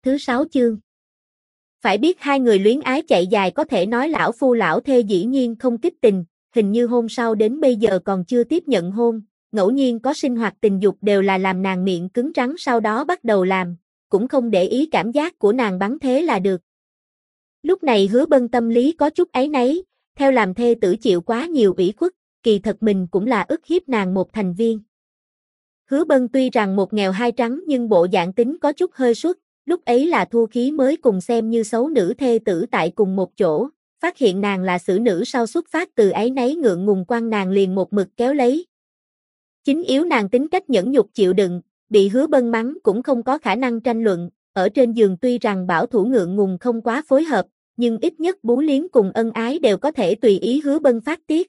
thứ 6 chương. Phải biết hai người luyến ái chạy dài có thể nói lão phu lão thê dĩ nhiên không kích tình, hình như hôn sau đến bây giờ còn chưa tiếp nhận hôn, ngẫu nhiên có sinh hoạt tình dục đều là làm nàng miệng cứng rắn sau đó bắt đầu làm, cũng không để ý cảm giác của nàng bắn thế là được. Lúc này Hứa Bân tâm lý có chút áy náy, theo làm thê tử chịu quá nhiều ủy khuất, kỳ thật mình cũng là ức hiếp nàng một thành viên. Hứa Bân tuy rằng một nghèo hai trắng nhưng bộ dạng tính có chút hơi suất, lúc ấy là Thu Khí mới cùng xem như xấu nữ thê tử tại cùng một chỗ, phát hiện nàng là xử nữ sau xuất phát từ áy náy ngượng ngùng quan nàng liền một mực kéo lấy. Chính yếu nàng tính cách nhẫn nhục chịu đựng, bị Hứa Bân mắng cũng không có khả năng tranh luận, ở trên giường tuy rằng bảo thủ ngượng ngùng không quá phối hợp, nhưng ít nhất bú liếm cùng ân ái đều có thể tùy ý Hứa Bân phát tiết.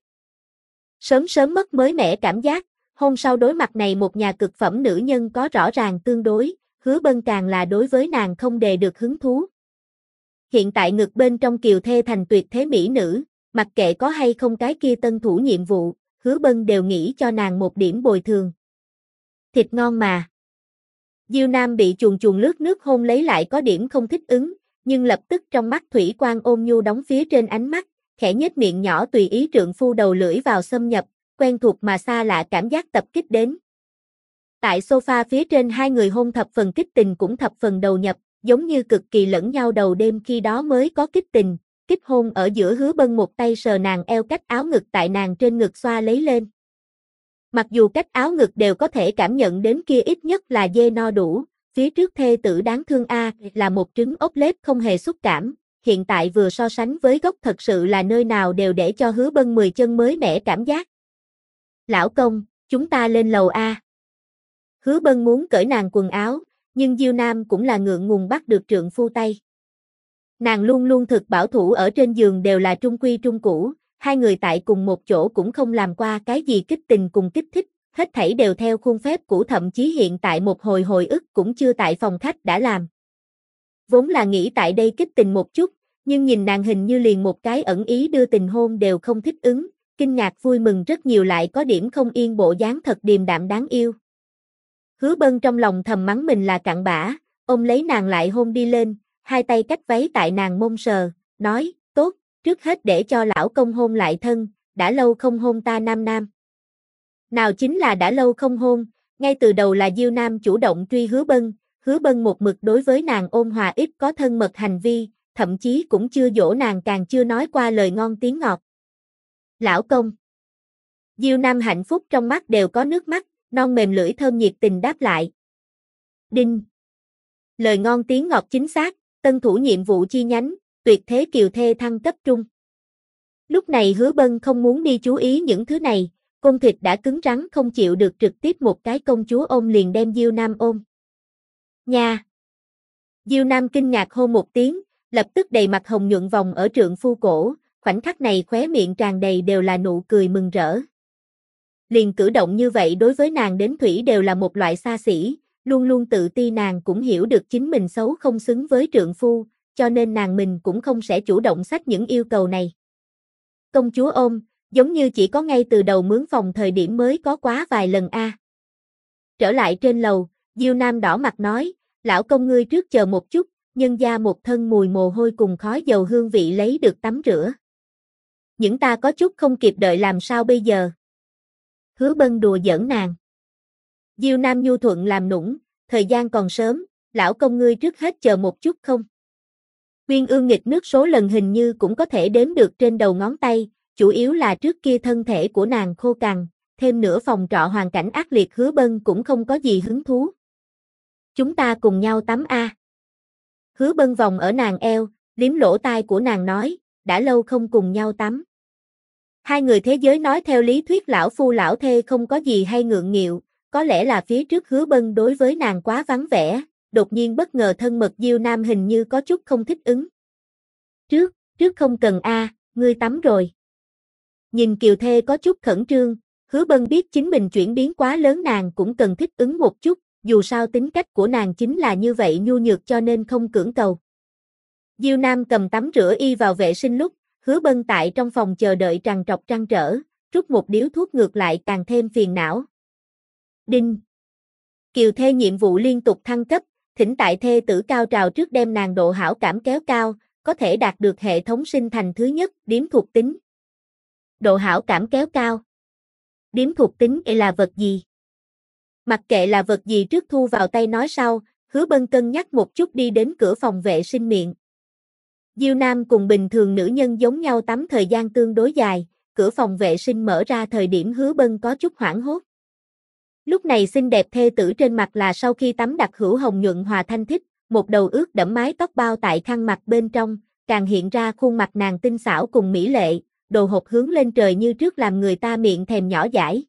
Sớm sớm mất mới mẻ cảm giác, hôn sau đối mặt này một nhà cực phẩm nữ nhân có rõ ràng tương đối, Hứa Bân càng là đối với nàng không đề được hứng thú. Hiện tại ngực bên trong kiều thê thành tuyệt thế mỹ nữ, mặc kệ có hay không cái kia tân thủ nhiệm vụ, Hứa Bân đều nghĩ cho nàng một điểm bồi thường. Thịt ngon mà. Diêu Nam bị chuồn chuồn lướt nước hôn lấy lại có điểm không thích ứng, nhưng lập tức trong mắt thủy quang ôn nhu đóng phía trên ánh mắt, khẽ nhếch miệng nhỏ tùy ý trượng phu đầu lưỡi vào xâm nhập, quen thuộc mà xa lạ cảm giác tập kích đến. Tại sofa phía trên hai người hôn thập phần kích tình cũng thập phần đầu nhập, giống như cực kỳ lẫn nhau đầu đêm khi đó mới có kích tình, kích hôn ở giữa. Hứa Bân một tay sờ nàng eo cách áo ngực tại nàng trên ngực xoa lấy lên. Mặc dù cách áo ngực đều có thể cảm nhận đến kia ít nhất là dê no đủ, phía trước thê tử đáng thương là một trứng ốc lết không hề xúc cảm, hiện tại vừa so sánh với gốc thật sự là nơi nào đều để cho Hứa Bân 10 chân mới mẻ cảm giác. Lão công, chúng ta lên lầu A. Hứa Bân muốn cởi nàng quần áo, nhưng Diêu Nam cũng là ngượng ngùng bắt được trượng phu tay. Nàng luôn luôn thực bảo thủ ở trên giường đều là trung quy trung cũ, hai người tại cùng một chỗ cũng không làm qua cái gì kích tình cùng kích thích, hết thảy đều theo khuôn phép cũ, thậm chí hiện tại một hồi ức cũng chưa tại phòng khách đã làm. Vốn là nghĩ tại đây kích tình một chút, nhưng nhìn nàng hình như liền một cái ẩn ý đưa tình hôn đều không thích ứng, kinh ngạc vui mừng rất nhiều lại có điểm không yên bộ dáng thật điềm đạm đáng yêu. Hứa Bân trong lòng thầm mắng mình là cặn bã, ôm lấy nàng lại hôn đi lên, hai tay cách váy tại nàng mông sờ, nói, tốt, trước hết để cho lão công hôn lại thân, đã lâu không hôn ta Nam Nam. Nào chính là đã lâu không hôn, ngay từ đầu là Diêu Nam chủ động truy Hứa Bân một mực đối với nàng ôn hòa ít có thân mật hành vi, thậm chí cũng chưa dỗ nàng càng chưa nói qua lời ngon tiếng ngọt. Lão công. Diêu Nam hạnh phúc trong mắt đều có nước mắt, non mềm lưỡi thơm nhiệt tình đáp lại. Đinh. Lời ngon tiếng ngọt chính xác, tân thủ nhiệm vụ chi nhánh, tuyệt thế kiều thê thăng cấp trung. Lúc này Hứa Bân không muốn đi chú ý những thứ này, côn thịt đã cứng rắn không chịu được trực tiếp một cái công chúa ôm liền đem Diêu Nam ôm. Nha. Diêu Nam kinh ngạc hô một tiếng, lập tức đầy mặt hồng nhuận vòng ở trượng phu cổ, khoảnh khắc này khóe miệng tràn đầy đều là nụ cười mừng rỡ. Liền cử động như vậy đối với nàng đến thủy đều là một loại xa xỉ, luôn luôn tự ti nàng cũng hiểu được chính mình xấu không xứng với trượng phu, cho nên nàng mình cũng không sẽ chủ động xách những yêu cầu này. Công chúa ôm, giống như chỉ có ngay từ đầu mướn phòng thời điểm mới có quá vài lần a. Trở lại trên lầu, Diêu Nam đỏ mặt nói, lão công ngươi trước chờ một chút, nhân gia một thân mùi mồ hôi cùng khói dầu hương vị lấy được tắm rửa. Những ta có chút không kịp đợi làm sao bây giờ? Hứa Bân đùa giỡn nàng. Diêu Nam nhu thuận làm nũng, thời gian còn sớm, lão công ngươi trước hết chờ một chút không? Uyên ương nghịch nước số lần hình như cũng có thể đếm được trên đầu ngón tay, chủ yếu là trước kia thân thể của nàng khô cằn, thêm nữa phòng trọ hoàn cảnh ác liệt Hứa Bân cũng không có gì hứng thú. Chúng ta cùng nhau tắm a. Hứa Bân vòng ở nàng eo, liếm lỗ tai của nàng nói, đã lâu không cùng nhau tắm. Hai người thế giới nói theo lý thuyết lão phu lão thê không có gì hay ngượng nghịu, có lẽ là phía trước Hứa Bân đối với nàng quá vắng vẻ, đột nhiên bất ngờ thân mật Diêu Nam hình như có chút không thích ứng. Trước không cần a, ngươi tắm rồi. Nhìn kiều thê có chút khẩn trương, Hứa Bân biết chính mình chuyển biến quá lớn nàng cũng cần thích ứng một chút, dù sao tính cách của nàng chính là như vậy nhu nhược cho nên không cưỡng cầu. Diêu Nam cầm tắm rửa y vào vệ sinh lúc, Hứa Bân tại trong phòng chờ đợi trằn trọc trăn trở, rút một điếu thuốc ngược lại càng thêm phiền não. Đinh. Kiều thê nhiệm vụ liên tục thăng cấp, thỉnh tại thê tử cao trào trước đem nàng độ hảo cảm kéo cao, có thể đạt được hệ thống sinh thành thứ nhất, điếm thuộc tính. Độ hảo cảm kéo cao. Điếm thuộc tính là vật gì? Mặc kệ là vật gì trước thu vào tay nói sau, Hứa Bân cân nhắc một chút đi đến cửa phòng vệ sinh miệng. Diêu Nam cùng bình thường nữ nhân giống nhau tắm thời gian tương đối dài, cửa phòng vệ sinh mở ra thời điểm Hứa Bân có chút hoảng hốt. Lúc này xinh đẹp thê tử trên mặt là sau khi tắm đặc hữu hồng nhuận hòa thanh thích, một đầu ướt đẫm mái tóc bao tại khăn mặt bên trong, càng hiện ra khuôn mặt nàng tinh xảo cùng mỹ lệ, đồ hộp hướng lên trời như trước làm người ta miệng thèm nhỏ dãi.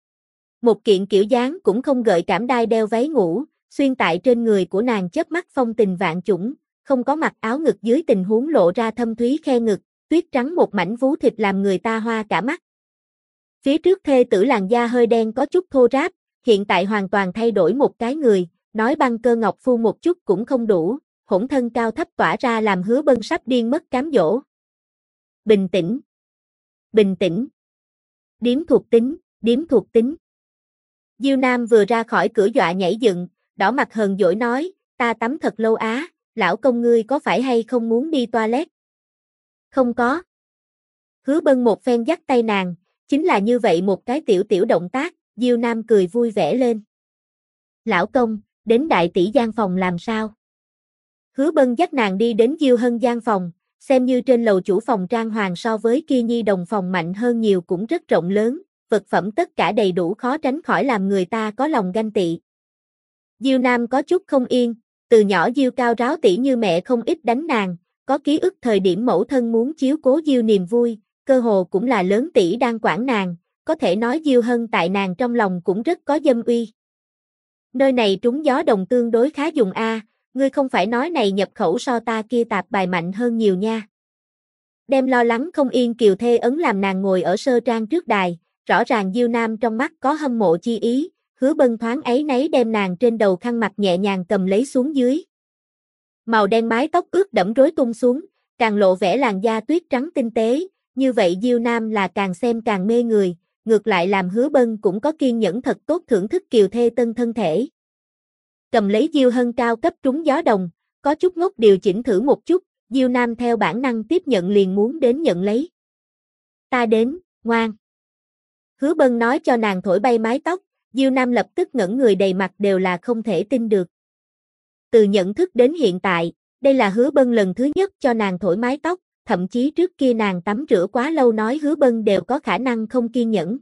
Một kiện kiểu dáng cũng không gợi cảm đai đeo váy ngủ, xuyên tại trên người của nàng chớp mắt phong tình vạn chủng, không có mặc áo ngực dưới tình huống lộ ra thâm thúy khe ngực, tuyết trắng một mảnh vú thịt làm người ta hoa cả mắt. Phía trước thê tử làn da hơi đen có chút thô ráp, hiện tại hoàn toàn thay đổi một cái người, nói băng cơ ngọc phu một chút cũng không đủ, hỗn thân cao thấp tỏa ra làm Hứa Bân sắp điên mất cám dỗ. Bình tĩnh. Bình tĩnh. Điếm thuộc tính, điếm thuộc tính. Diêu Nam vừa ra khỏi cửa dọa nhảy dựng, đỏ mặt hờn dỗi nói, ta tắm thật lâu á, lão công ngươi có phải hay không muốn đi toilet? Không có. Hứa Bân một phen dắt tay nàng, chính là như vậy một cái tiểu động tác, Diêu Nam cười vui vẻ lên. Lão công, đến đại tỷ gian phòng làm sao? Hứa Bân dắt nàng đi đến Diêu Hân gian phòng, xem như trên lầu chủ phòng trang hoàng so với kia nhi đồng phòng mạnh hơn nhiều cũng rất rộng lớn, vật phẩm tất cả đầy đủ khó tránh khỏi làm người ta có lòng ganh tị. Diêu Nam có chút không yên, từ nhỏ Diêu Cao ráo tỉ như mẹ không ít đánh nàng, có ký ức thời điểm mẫu thân muốn chiếu cố Diêu niềm vui, cơ hồ cũng là lớn tỷ đang quản nàng, có thể nói Diêu Hân tại nàng trong lòng cũng rất có dâm uy. Nơi này trúng gió đồng tương đối khá dùng a, ngươi không phải nói này nhập khẩu so ta kia tạp bài mạnh hơn nhiều nha. Đem lo lắng không yên kiều thê ấn làm nàng ngồi ở sơ trang trước đài, rõ ràng Diêu Nam trong mắt có hâm mộ chi ý, Hứa Bân thoáng ấy nấy đem nàng trên đầu khăn mặt nhẹ nhàng cầm lấy xuống dưới. Màu đen mái tóc ướt đẫm rối tung xuống, càng lộ vẻ làn da tuyết trắng tinh tế, như vậy Diêu Nam là càng xem càng mê người, ngược lại làm Hứa Bân cũng có kiên nhẫn thật tốt thưởng thức kiều thê tân thân thể. Cầm lấy Diêu Hân cao cấp trúng gió đồng, có chút ngốc điều chỉnh thử một chút, Diêu Nam theo bản năng tiếp nhận liền muốn đến nhận lấy. Ta đến, ngoan. Hứa Bân nói cho nàng thổi bay mái tóc, Diêu Nam lập tức ngẩn người đầy mặt đều là không thể tin được. Từ nhận thức đến hiện tại, đây là Hứa Bân lần thứ nhất cho nàng thổi mái tóc, thậm chí trước kia nàng tắm rửa quá lâu nói Hứa Bân đều có khả năng không kiên nhẫn.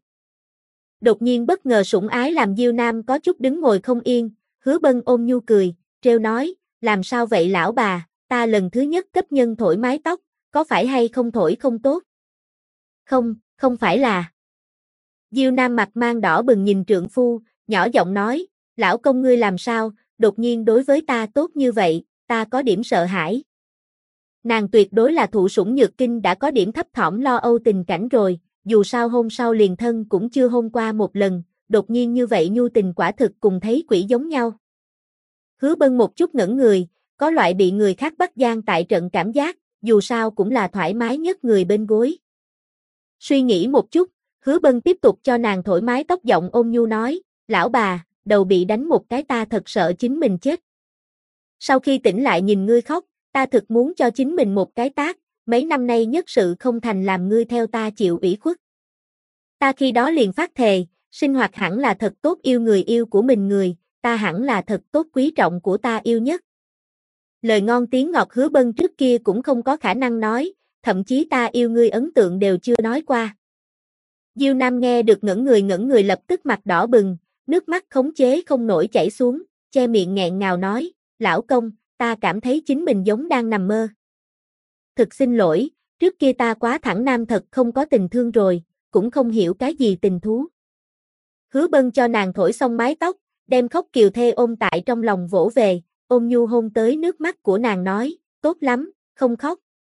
Đột nhiên bất ngờ sủng ái làm Diêu Nam có chút đứng ngồi không yên, Hứa Bân ôm nhu cười, trêu nói, làm sao vậy lão bà, ta lần thứ nhất cấp nhân thổi mái tóc, có phải hay không thổi không tốt? Không, không phải là. Diêu Nam mặt mang đỏ bừng nhìn trượng phu, nhỏ giọng nói, lão công ngươi làm sao, đột nhiên đối với ta tốt như vậy, ta có điểm sợ hãi. Nàng tuyệt đối là thụ sủng nhược kinh đã có điểm thấp thỏm lo âu tình cảnh rồi, dù sao hôm sau liền thân cũng chưa hôn qua một lần, đột nhiên như vậy nhu tình quả thực cùng thấy quỷ giống nhau. Hứa Bân một chút ngẩn người, có loại bị người khác bắt gian tại trận cảm giác, dù sao cũng là thoải mái nhất người bên gối. Suy nghĩ một chút, Hứa Bân tiếp tục cho nàng thổi mái tóc giọng ôn nhu nói, lão bà, đầu bị đánh một cái ta thật sợ chính mình chết. Sau khi tỉnh lại nhìn ngươi khóc, ta thực muốn cho chính mình một cái tát, mấy năm nay nhất sự không thành làm ngươi theo ta chịu ủy khuất. Ta khi đó liền phát thề, sinh hoạt hẳn là thật tốt yêu người yêu của mình người, ta hẳn là thật tốt quý trọng của ta yêu nhất. Lời ngon tiếng ngọt Hứa Bân trước kia cũng không có khả năng nói, thậm chí ta yêu ngươi ấn tượng đều chưa nói qua. Diêu Nam nghe được ngẩn người lập tức mặt đỏ bừng, nước mắt khống chế không nổi chảy xuống, che miệng nghẹn ngào nói, lão công, ta cảm thấy chính mình giống đang nằm mơ. Thực xin lỗi, trước kia ta quá thẳng nam thật không có tình thương rồi, cũng không hiểu cái gì tình thú. Hứa Bân cho nàng thổi xong mái tóc, đem khóc kiều thê ôm tại trong lòng vỗ về, ôm nhu hôn tới nước mắt của nàng nói, tốt lắm, không khóc.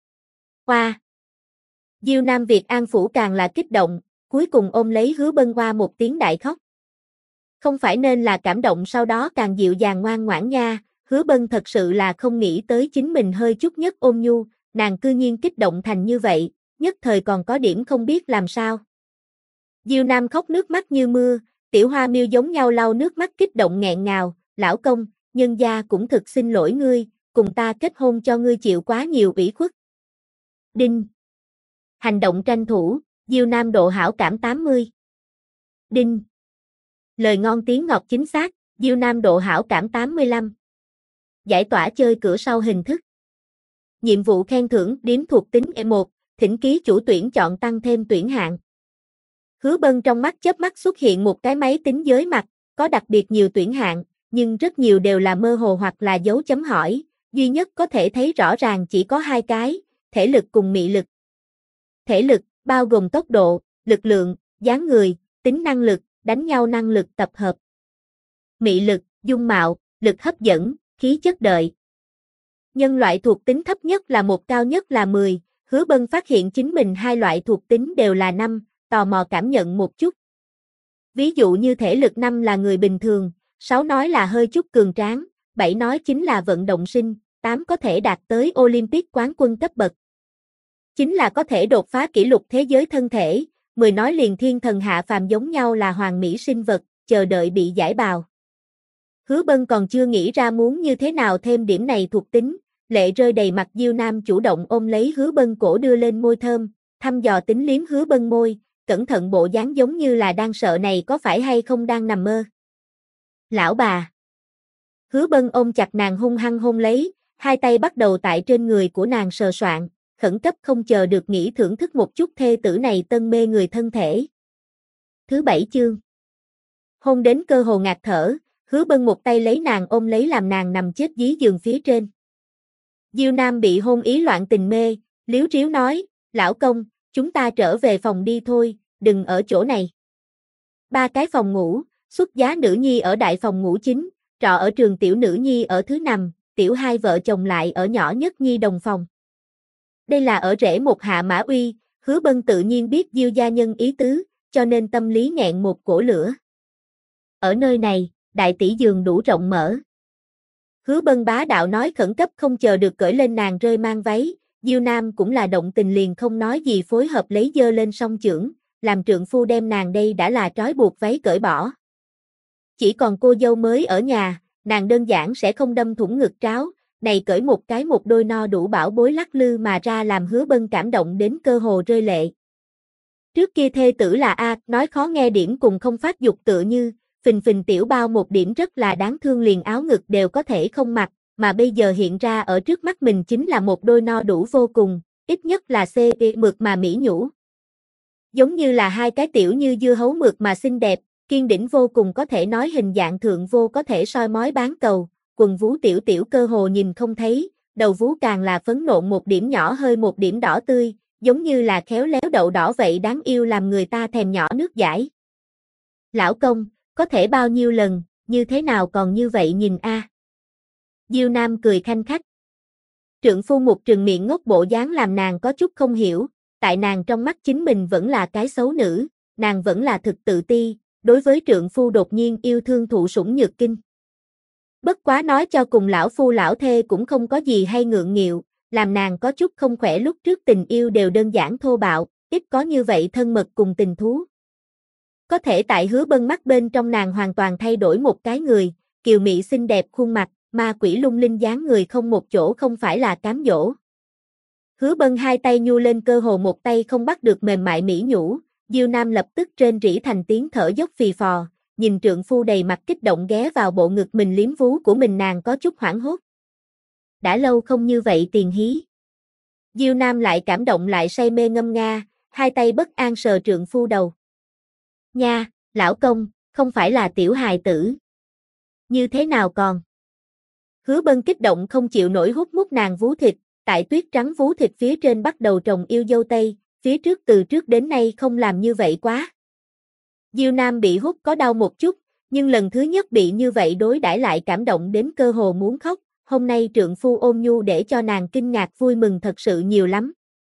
Hoa. Diêu Nam Việt An Phủ càng là kích động, cuối cùng ôm lấy Hứa Bân qua một tiếng đại khóc. Không phải nên là cảm động sau đó càng dịu dàng ngoan ngoãn nha, Hứa Bân thật sự là không nghĩ tới chính mình hơi chút nhất ôn nhu, nàng cư nhiên kích động thành như vậy, nhất thời còn có điểm không biết làm sao. Diêu Nam khóc nước mắt như mưa, tiểu hoa miêu giống nhau lau nước mắt kích động nghẹn ngào, lão công, nhân gia cũng thực xin lỗi ngươi, cùng ta kết hôn cho ngươi chịu quá nhiều ủy khuất. Đinh. Hành động tranh thủ, Diêu Nam độ hảo cảm 80. Đinh. Lời ngon tiếng ngọt chính xác, Diêu Nam độ hảo cảm 85. Giải tỏa chơi cửa sau hình thức. Nhiệm vụ khen thưởng điểm thuộc tính E1, thỉnh ký chủ tuyển chọn tăng thêm tuyển hạng. Hứa Bân trong mắt chớp mắt xuất hiện một cái máy tính giới mặt, có đặc biệt nhiều tuyển hạng, nhưng rất nhiều đều là mơ hồ hoặc là dấu chấm hỏi, duy nhất có thể thấy rõ ràng chỉ có hai cái, thể lực cùng mị lực. Thể lực, bao gồm tốc độ, lực lượng, dáng người, tính năng lực, đánh nhau năng lực tập hợp. Mị lực, dung mạo, lực hấp dẫn, khí chất đợi. Nhân loại thuộc tính thấp nhất là 1, cao nhất là 10, Hứa Bân phát hiện chính mình hai loại thuộc tính đều là 5, tò mò cảm nhận một chút. Ví dụ như thể lực 5 là người bình thường, 6 nói là hơi chút cường tráng, 7 nói chính là vận động sinh, 8 có thể đạt tới Olympic quán quân cấp bậc. 9 là có thể đột phá kỷ lục thế giới thân thể, 10 nói liền thiên thần hạ phàm giống nhau là hoàn mỹ sinh vật, chờ đợi bị giải bào. Hứa Bân còn chưa nghĩ ra muốn như thế nào thêm điểm này thuộc tính, lệ rơi đầy mặt Diêu Nam chủ động ôm lấy Hứa Bân cổ đưa lên môi thơm, thăm dò tính liếm Hứa Bân môi, cẩn thận bộ dáng giống như là đang sợ này có phải hay không đang nằm mơ. Lão bà. Hứa Bân ôm chặt nàng hung hăng hôn lấy, hai tay bắt đầu tại trên người của nàng sờ soạn, khẩn cấp không chờ được nghĩ thưởng thức một chút thê tử này tân mê người thân thể. Thứ 7 chương. Hôn đến cơ hồ ngạt thở, Hứa Bân một tay lấy nàng ôm lấy làm nàng nằm chết dưới giường phía trên. Diêu Nam bị hôn ý loạn tình mê, liếu riếu nói, lão công, chúng ta trở về phòng đi thôi, đừng ở chỗ này. 3 cái phòng ngủ, xuất giá nữ nhi ở đại phòng ngủ chính, trọ ở trường tiểu nữ nhi ở thứ nằm, tiểu hai vợ chồng lại ở nhỏ nhất nhi đồng phòng. Đây là ở rễ một hạ mã uy, Hứa Bân tự nhiên biết Diêu gia nhân ý tứ, cho nên tâm lý nghẹn một cổ lửa. Ở nơi này, đại tỷ giường đủ rộng mở. Hứa Bân bá đạo nói khẩn cấp không chờ được cởi lên nàng rơi mang váy, Diêu Nam cũng là động tình liền không nói gì phối hợp lấy dơ lên song chưởng, làm trượng phu đem nàng đây đã là trói buộc váy cởi bỏ. Chỉ còn cô dâu mới ở nhà, nàng đơn giản sẽ không đâm thủng ngực tráo, này cởi một cái một đôi no đủ bảo bối lắc lư mà ra làm Hứa Bân cảm động đến cơ hồ rơi lệ. Trước kia thê tử là A, nói khó nghe điểm cùng không phát dục tựa như, phình phình tiểu bao một điểm rất là đáng thương liền áo ngực đều có thể không mặc, mà bây giờ hiện ra ở trước mắt mình chính là một đôi no đủ vô cùng, ít nhất là C mượt mà mỹ nhũ. Giống như là hai cái tiểu như dưa hấu mượt mà xinh đẹp, kiên đỉnh vô cùng có thể nói hình dạng thượng vô có thể soi mói bán cầu, quần vú tiểu tiểu cơ hồ nhìn không thấy, đầu vú càng là phấn nộn một điểm nhỏ hơi một điểm đỏ tươi, giống như là khéo léo đậu đỏ vậy đáng yêu làm người ta thèm nhỏ nước dãi. Lão công, có thể bao nhiêu lần, như thế nào còn như vậy nhìn a? Diêu Nam cười khanh khách. Trượng phu một trừng miệng ngốc bộ dáng làm nàng có chút không hiểu, tại nàng trong mắt chính mình vẫn là cái xấu nữ, nàng vẫn là thực tự ti, đối với trượng phu đột nhiên yêu thương thụ sủng nhược kinh. Bất quá nói cho cùng lão phu lão thê cũng không có gì hay ngượng nghịu, làm nàng có chút không khỏe lúc trước tình yêu đều đơn giản thô bạo, ít có như vậy thân mật cùng tình thú. Có thể tại Hứa Bân mắt bên trong nàng hoàn toàn thay đổi một cái người, kiều mị xinh đẹp khuôn mặt, ma quỷ lung linh dáng người không một chỗ không phải là cám dỗ. Hứa Bân hai tay nhu lên cơ hồ một tay không bắt được mềm mại mỹ nhũ, Diêu Nam lập tức rên rỉ thành tiếng thở dốc phì phò, nhìn trượng phu đầy mặt kích động ghé vào bộ ngực mình liếm vú của mình nàng có chút hoảng hốt. Đã lâu không như vậy tiền hí. Diêu Nam lại cảm động lại say mê ngâm nga, hai tay bất an sờ trượng phu đầu. Nha, lão công, không phải là tiểu hài tử. Như thế nào còn? Hứa Bân kích động không chịu nổi hút mút nàng vú thịt, tại tuyết trắng vú thịt phía trên bắt đầu trồng yêu dâu tây, phía trước từ trước đến nay không làm như vậy quá. Diêu Nam bị hút có đau một chút, nhưng lần thứ nhất bị như vậy đối đãi lại cảm động đến cơ hồ muốn khóc, hôm nay trượng phu ôn nhu để cho nàng kinh ngạc vui mừng thật sự nhiều lắm.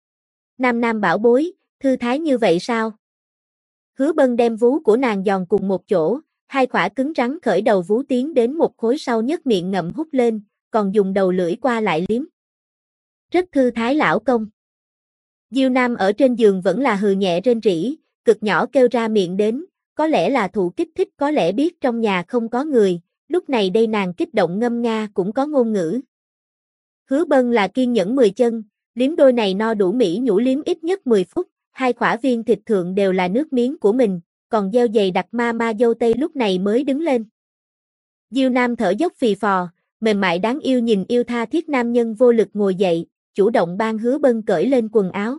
Nam Nam bảo bối, thư thái như vậy sao? Hứa Bân đem vú của nàng giòn cùng một chỗ, hai khỏa cứng rắn khởi đầu vú tiến đến một khối sau nhấc miệng ngậm hút lên, còn dùng đầu lưỡi qua lại liếm. Rất thư thái lão công. Diêu Nam ở trên giường vẫn là hừ nhẹ rên rỉ, cực nhỏ kêu ra miệng đến, có lẽ là thụ kích thích có lẽ biết trong nhà không có người, lúc này đây nàng kích động ngâm nga cũng có ngôn ngữ. Hứa Bân là kiên nhẫn 10 chân, liếm đôi này no đủ mỹ nhũ liếm ít nhất 10 phút, hai khỏa viên thịt thượng đều là nước miếng của mình, còn gieo dày đặc ma dâu tây lúc này mới đứng lên. Diêu Nam thở dốc phì phò, mềm mại đáng yêu nhìn yêu tha thiết nam nhân vô lực ngồi dậy, chủ động ban Hứa Bân cởi lên quần áo.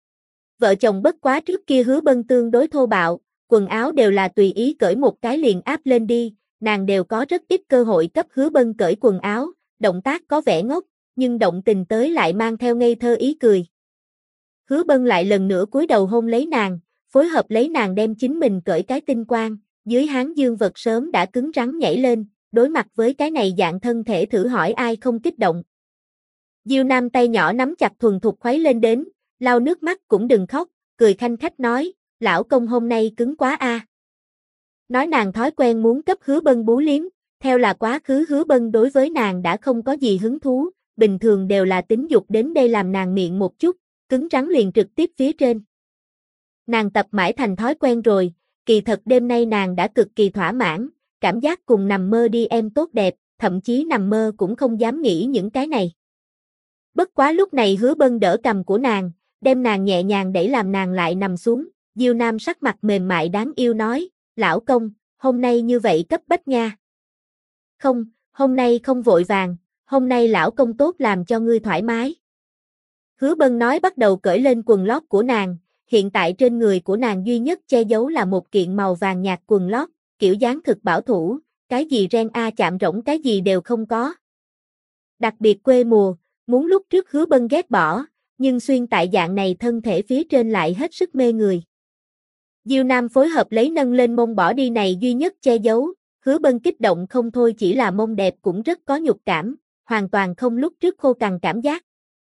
Vợ chồng bất quá trước kia Hứa Bân tương đối thô bạo, quần áo đều là tùy ý cởi một cái liền áp lên đi, nàng đều có rất ít cơ hội cấp Hứa Bân cởi quần áo, động tác có vẻ ngốc, nhưng động tình tới lại mang theo ngây thơ ý cười. Hứa Bân lại lần nữa cúi đầu hôn lấy nàng, phối hợp lấy nàng đem chính mình cởi cái tinh quang, dưới háng dương vật sớm đã cứng rắn nhảy lên, đối mặt với cái này dạng thân thể thử hỏi ai không kích động. Diêu Nam tay nhỏ nắm chặt thuần thục khuấy lên đến, lau nước mắt cũng đừng khóc, cười khanh khách nói, lão công hôm nay cứng quá a. Nói nàng thói quen muốn cấp Hứa Bân bú liếm, theo là quá khứ Hứa Bân đối với nàng đã không có gì hứng thú, bình thường đều là tính dục đến đây làm nàng miệng một chút, cứng rắn liền trực tiếp phía trên. Nàng tập mãi thành thói quen rồi, kỳ thật đêm nay nàng đã cực kỳ thỏa mãn, cảm giác cùng nằm mơ đi em tốt đẹp, thậm chí nằm mơ cũng không dám nghĩ những cái này. Bất quá lúc này Hứa Bân đỡ cằm của nàng, đem nàng nhẹ nhàng đẩy làm nàng lại nằm xuống, Diêu Nam sắc mặt mềm mại đáng yêu nói, lão công, hôm nay như vậy cấp bách nha. Không, hôm nay không vội vàng, hôm nay lão công tốt làm cho ngươi thoải mái. Hứa Bân nói bắt đầu cởi lên quần lót của nàng, hiện tại trên người của nàng duy nhất che giấu là một kiện màu vàng nhạt quần lót, kiểu dáng thực bảo thủ, cái gì ren a chạm rỗng cái gì đều không có. Đặc biệt quê mùa, muốn lúc trước Hứa Bân ghét bỏ, nhưng xuyên tại dạng này thân thể phía trên lại hết sức mê người. Diêu Nam phối hợp lấy nâng lên mông bỏ đi này duy nhất che giấu, Hứa Bân kích động không thôi chỉ là mông đẹp cũng rất có nhục cảm, hoàn toàn không lúc trước khô cằn cảm giác.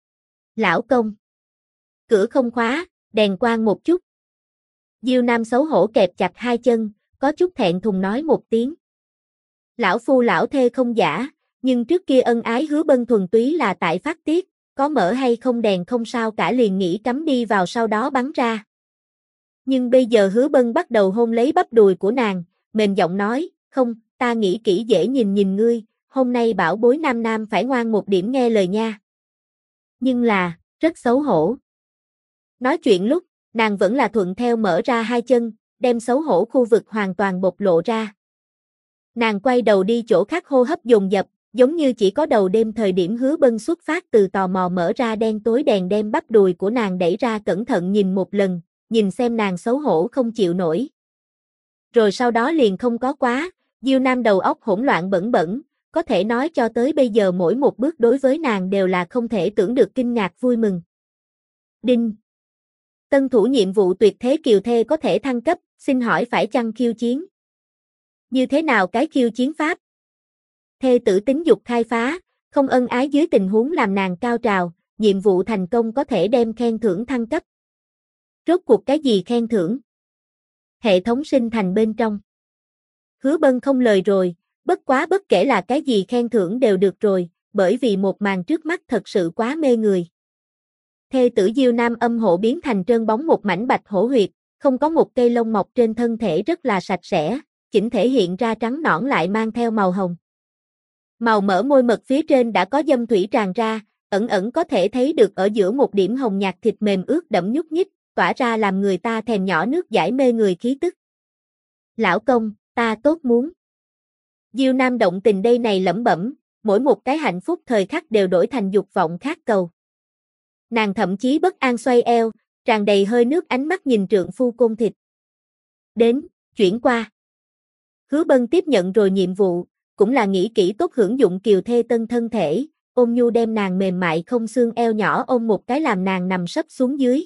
Lão công. Cửa không khóa, đèn quang một chút. Diêu Nam xấu hổ kẹp chặt hai chân, có chút thẹn thùng nói một tiếng. Lão phu lão thê không giả, nhưng trước kia ân ái Hứa Bân thuần túy là tại phát tiết, có mở hay không đèn không sao cả liền nghĩ cắm đi vào sau đó bắn ra. Nhưng bây giờ Hứa Bân bắt đầu hôn lấy bắp đùi của nàng, mềm giọng nói, không, ta nghĩ kỹ dễ nhìn nhìn ngươi, hôm nay bảo bối nam nam phải ngoan một điểm nghe lời nha. Nhưng là, rất xấu hổ. Nói chuyện lúc, nàng vẫn là thuận theo mở ra hai chân, đem xấu hổ khu vực hoàn toàn bộc lộ ra. Nàng quay đầu đi chỗ khác hô hấp dồn dập, giống như chỉ có đầu đêm thời điểm Hứa Bân xuất phát từ tò mò mở ra đen tối đèn đem bắp đùi của nàng đẩy ra cẩn thận nhìn một lần, nhìn xem nàng xấu hổ không chịu nổi. Rồi sau đó liền không có quá, Diêu Nam đầu óc hỗn loạn bẩn bẩn, có thể nói cho tới bây giờ mỗi một bước đối với nàng đều là không thể tưởng được kinh ngạc vui mừng. Đinh. Tân thủ nhiệm vụ tuyệt thế kiều thê có thể thăng cấp, xin hỏi phải chăng khiêu chiến? Như thế nào cái khiêu chiến pháp? Thê tử tính dục khai phá, không ân ái dưới tình huống làm nàng cao trào, nhiệm vụ thành công có thể đem khen thưởng thăng cấp. Rốt cuộc cái gì khen thưởng? Hệ thống sinh thành bên trong. Hứa Bân không lời rồi, bất quá bất kể là cái gì khen thưởng đều được rồi, bởi vì một màn trước mắt thật sự quá mê người. Thê tử Diêu Nam âm hộ biến thành trơn bóng một mảnh bạch hổ huyệt, không có một cây lông mọc trên thân thể rất là sạch sẽ, chỉnh thể hiện ra trắng nõn lại mang theo màu hồng. Màu mỡ môi mật phía trên đã có dâm thủy tràn ra, ẩn ẩn có thể thấy được ở giữa một điểm hồng nhạt thịt mềm ướt đẫm nhúc nhích, tỏa ra làm người ta thèm nhỏ nước giải mê người khí tức. Lão công, ta tốt muốn. Diêu Nam động tình đây này lẩm bẩm, mỗi một cái hạnh phúc thời khắc đều đổi thành dục vọng khát cầu. Nàng thậm chí bất an xoay eo, tràn đầy hơi nước ánh mắt nhìn trượng phu côn thịt. Đến, chuyển qua. Hứa Bân tiếp nhận rồi nhiệm vụ, cũng là nghĩ kỹ tốt hưởng dụng kiều thê tân thân thể, ôm nhu đem nàng mềm mại không xương eo nhỏ ôm một cái làm nàng nằm sấp xuống dưới.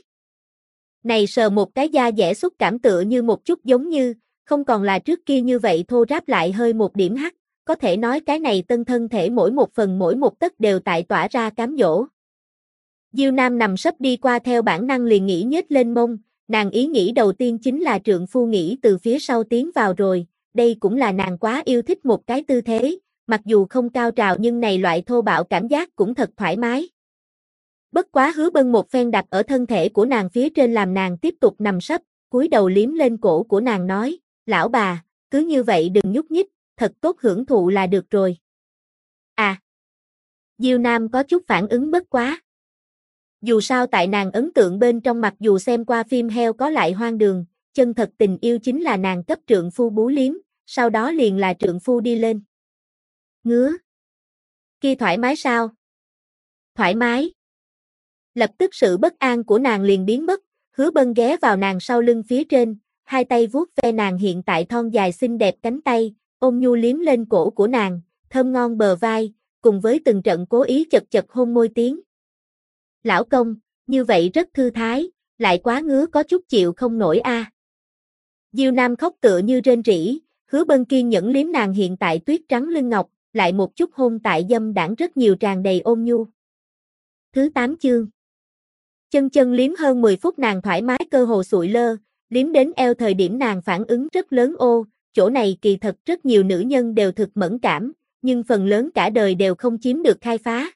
Này sờ một cái da dẻ xúc cảm tựa như một chút giống như, không còn là trước kia như vậy thô ráp lại hơi một điểm hắc, có thể nói cái này tân thân thể mỗi một phần mỗi một tấc đều tại tỏa ra cám dỗ. Diêu Nam nằm sấp đi qua theo bản năng liền nghĩ nhếch lên mông, nàng ý nghĩ đầu tiên chính là trượng phu nghĩ từ phía sau tiến vào rồi, đây cũng là nàng quá yêu thích một cái tư thế, mặc dù không cao trào nhưng này loại thô bạo cảm giác cũng thật thoải mái. Bất quá Hứa Bân một phen đặt ở thân thể của nàng phía trên làm nàng tiếp tục nằm sấp, cúi đầu liếm lên cổ của nàng nói, lão bà, cứ như vậy đừng nhúc nhích, thật tốt hưởng thụ là được rồi. À. Diêu Nam có chút phản ứng bất quá. Dù sao tại nàng ấn tượng bên trong mặc dù xem qua phim heo có lại hoang đường, chân thật tình yêu chính là nàng cấp trượng phu bú liếm, sau đó liền là trượng phu đi lên. Ngứa. Kia thoải mái sao? Thoải mái. Lập tức sự bất an của nàng liền biến mất, Hứa Bân ghé vào nàng sau lưng phía trên, hai tay vuốt ve nàng hiện tại thon dài xinh đẹp cánh tay, ôm nhu liếm lên cổ của nàng, thơm ngon bờ vai, cùng với từng trận cố ý chật chật hôn môi tiếng. Lão công, như vậy rất thư thái, lại quá ngứa có chút chịu không nổi a. Diêu Nam khóc tựa như rên rỉ, Hứa Bân kiên nhẫn liếm nàng hiện tại tuyết trắng lưng ngọc, lại một chút hôn tại dâm đãng rất nhiều tràn đầy ôn nhu. Thứ 8 chương. Chân chân liếm hơn 10 phút nàng thoải mái cơ hồ sụi lơ, liếm đến eo thời điểm nàng phản ứng rất lớn ô, chỗ này kỳ thật rất nhiều nữ nhân đều thực mẫn cảm, nhưng phần lớn cả đời đều không chiếm được khai phá.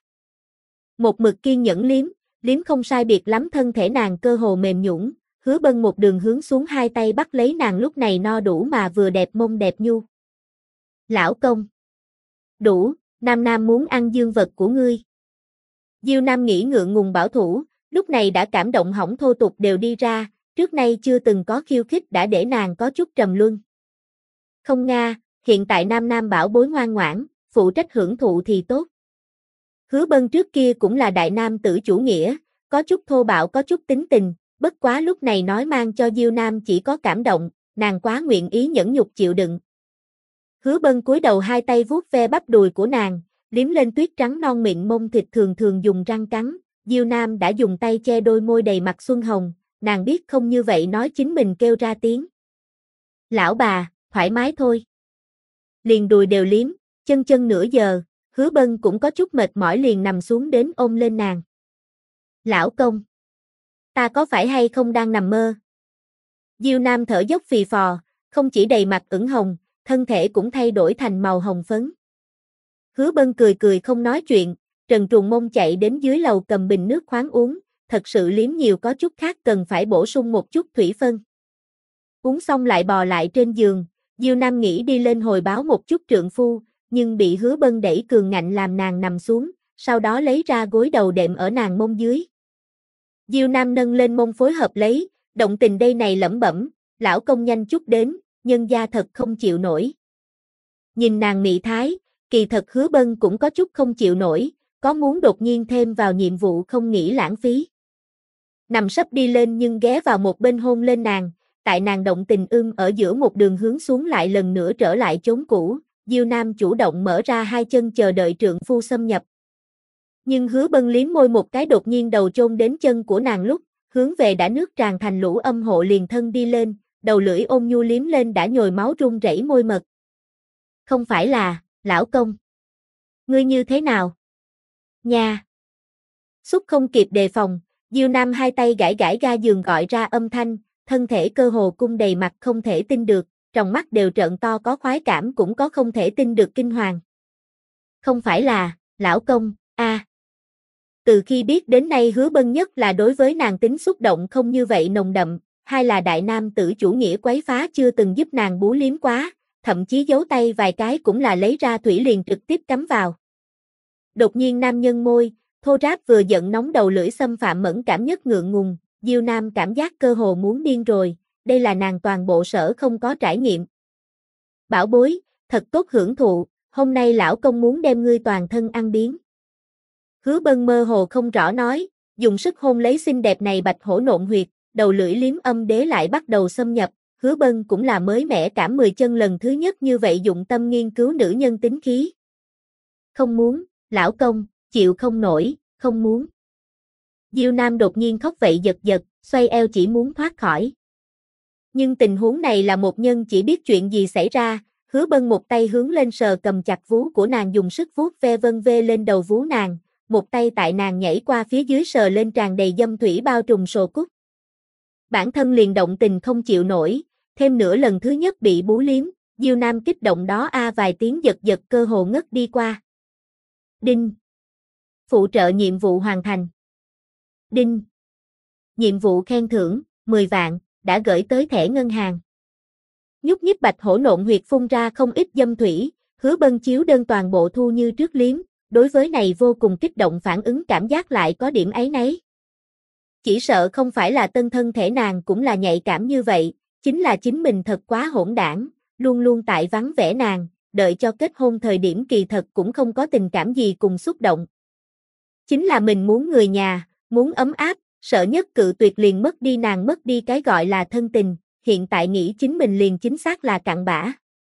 Một mực kiên nhẫn liếm không sai biệt lắm thân thể nàng cơ hồ mềm nhũn, Hứa Bân một đường hướng xuống hai tay bắt lấy nàng lúc này no đủ mà vừa đẹp mông đẹp nhu. Lão công. Đủ, Nam Nam muốn ăn dương vật của ngươi. Diêu Nam nghĩ ngượng ngùng bảo thủ, lúc này đã cảm động hỏng thô tục đều đi ra, trước nay chưa từng có khiêu khích đã để nàng có chút trầm luân. Không nga, hiện tại Nam Nam bảo bối ngoan ngoãn, phụ trách hưởng thụ thì tốt. Hứa Bân trước kia cũng là đại nam tử chủ nghĩa, có chút thô bạo có chút tính tình, bất quá lúc này nói mang cho Diêu Nam chỉ có cảm động, nàng quá nguyện ý nhẫn nhục chịu đựng. Hứa Bân cúi đầu hai tay vuốt ve bắp đùi của nàng, liếm lên tuyết trắng non mịn mông thịt thường thường dùng răng cắn, Diêu Nam đã dùng tay che đôi môi đầy mặt xuân hồng, nàng biết không như vậy nói chính mình kêu ra tiếng. Lão bà, thoải mái thôi. Liền đùi đều liếm, chân chân nửa giờ, Hứa Bân cũng có chút mệt mỏi liền nằm xuống đến ôm lên nàng. Lão công, ta có phải hay không đang nằm mơ? Diêu Nam thở dốc phì phò, không chỉ đầy mặt ửng hồng, thân thể cũng thay đổi thành màu hồng phấn. Hứa Bân cười cười không nói chuyện, trần truồng mông chạy đến dưới lầu cầm bình nước khoáng uống, thật sự liếm nhiều có chút khác cần phải bổ sung một chút thủy phân. Uống xong lại bò lại trên giường, Diêu Nam nghĩ đi lên hồi báo một chút trượng phu, nhưng bị Hứa Bân đẩy cường ngạnh làm nàng nằm xuống, sau đó lấy ra gối đầu đệm ở nàng mông dưới. Diêu Nam nâng lên mông phối hợp lấy, động tình đây này lẩm bẩm, lão công nhanh chút đến, nhân gia thật không chịu nổi. Nhìn nàng mị thái, kỳ thật Hứa Bân cũng có chút không chịu nổi, có muốn đột nhiên thêm vào nhiệm vụ không nghĩ lãng phí. Nằm sấp đi lên nhưng ghé vào một bên hôn lên nàng, tại nàng động tình ở giữa một đường hướng xuống lại lần nữa trở lại chốn cũ, Diêu Nam chủ động mở ra hai chân chờ đợi trượng phu xâm nhập. Nhưng Hứa Bân liếm môi một cái đột nhiên đầu chôn đến chân của nàng lúc, hướng về đã nước tràn thành lũ âm hộ liền thân đi lên, đầu lưỡi ôn nhu liếm lên đã nhồi máu run rẩy môi mật. Không phải là, lão công. Ngươi như thế nào? Nha. Xúc không kịp đề phòng, Diêu Nam hai tay gãi gãi ga giường gọi ra âm thanh, thân thể cơ hồ cung đầy mặt không thể tin được, trong mắt đều trợn to có khoái cảm cũng có không thể tin được kinh hoàng. Không phải là, lão công, a. Từ khi biết đến nay Hứa Bân nhất là đối với nàng tính xúc động không như vậy nồng đậm, hai là đại nam tử chủ nghĩa quấy phá chưa từng giúp nàng bú liếm quá, thậm chí giấu tay vài cái cũng là lấy ra thủy liền trực tiếp cắm vào. Đột nhiên nam nhân môi, thô ráp vừa giận nóng đầu lưỡi xâm phạm mẫn cảm nhất ngượng ngùng, Diêu Nam cảm giác cơ hồ muốn điên rồi, đây là nàng toàn bộ sở không có trải nghiệm. Bảo bối, thật tốt hưởng thụ, hôm nay lão công muốn đem ngươi toàn thân ăn biếng. Hứa Bân mơ hồ không rõ nói, dùng sức hôn lấy xinh đẹp này bạch hổ nộn huyệt, đầu lưỡi liếm âm đế lại bắt đầu xâm nhập, Hứa Bân cũng là mới mẻ cảm 10 chân lần thứ nhất như vậy dụng tâm nghiên cứu nữ nhân tính khí. Không muốn, lão công, chịu không nổi, không muốn. Diêu Nam đột nhiên khóc vậy giật giật, xoay eo chỉ muốn thoát khỏi. Nhưng tình huống này là một nhân chỉ biết chuyện gì xảy ra, Hứa Bân một tay hướng lên sờ cầm chặt vú của nàng dùng sức vuốt ve vân vê lên đầu vú nàng, một tay tại nàng nhảy qua phía dưới sờ lên tràn đầy dâm thủy bao trùm sồ cúc. Bản thân liền động tình không chịu nổi, thêm nữa lần thứ nhất bị bú liếm, Diêu Nam kích động đó vài tiếng giật giật cơ hồ ngất đi qua. Đinh. Phụ trợ nhiệm vụ hoàn thành. Đinh. Nhiệm vụ khen thưởng, 10 vạn, đã gửi tới thẻ ngân hàng. nhúc nhích bạch hổ nộn huyệt phun ra không ít dâm thủy, Hứa Bân chiếu đơn toàn bộ thu như trước liếm, đối với này vô cùng kích động phản ứng cảm giác lại có điểm áy náy. Chỉ sợ không phải là tân thân thể nàng cũng là nhạy cảm như vậy, chính là chính mình thật quá hỗn đảng, luôn luôn tại vắng vẻ nàng, đợi cho kết hôn thời điểm kỳ thật cũng không có tình cảm gì cùng xúc động. Chính là mình muốn người nhà, muốn ấm áp, sợ nhất cự tuyệt liền mất đi nàng mất đi cái gọi là thân tình, hiện tại nghĩ chính mình liền chính xác là cặn bã.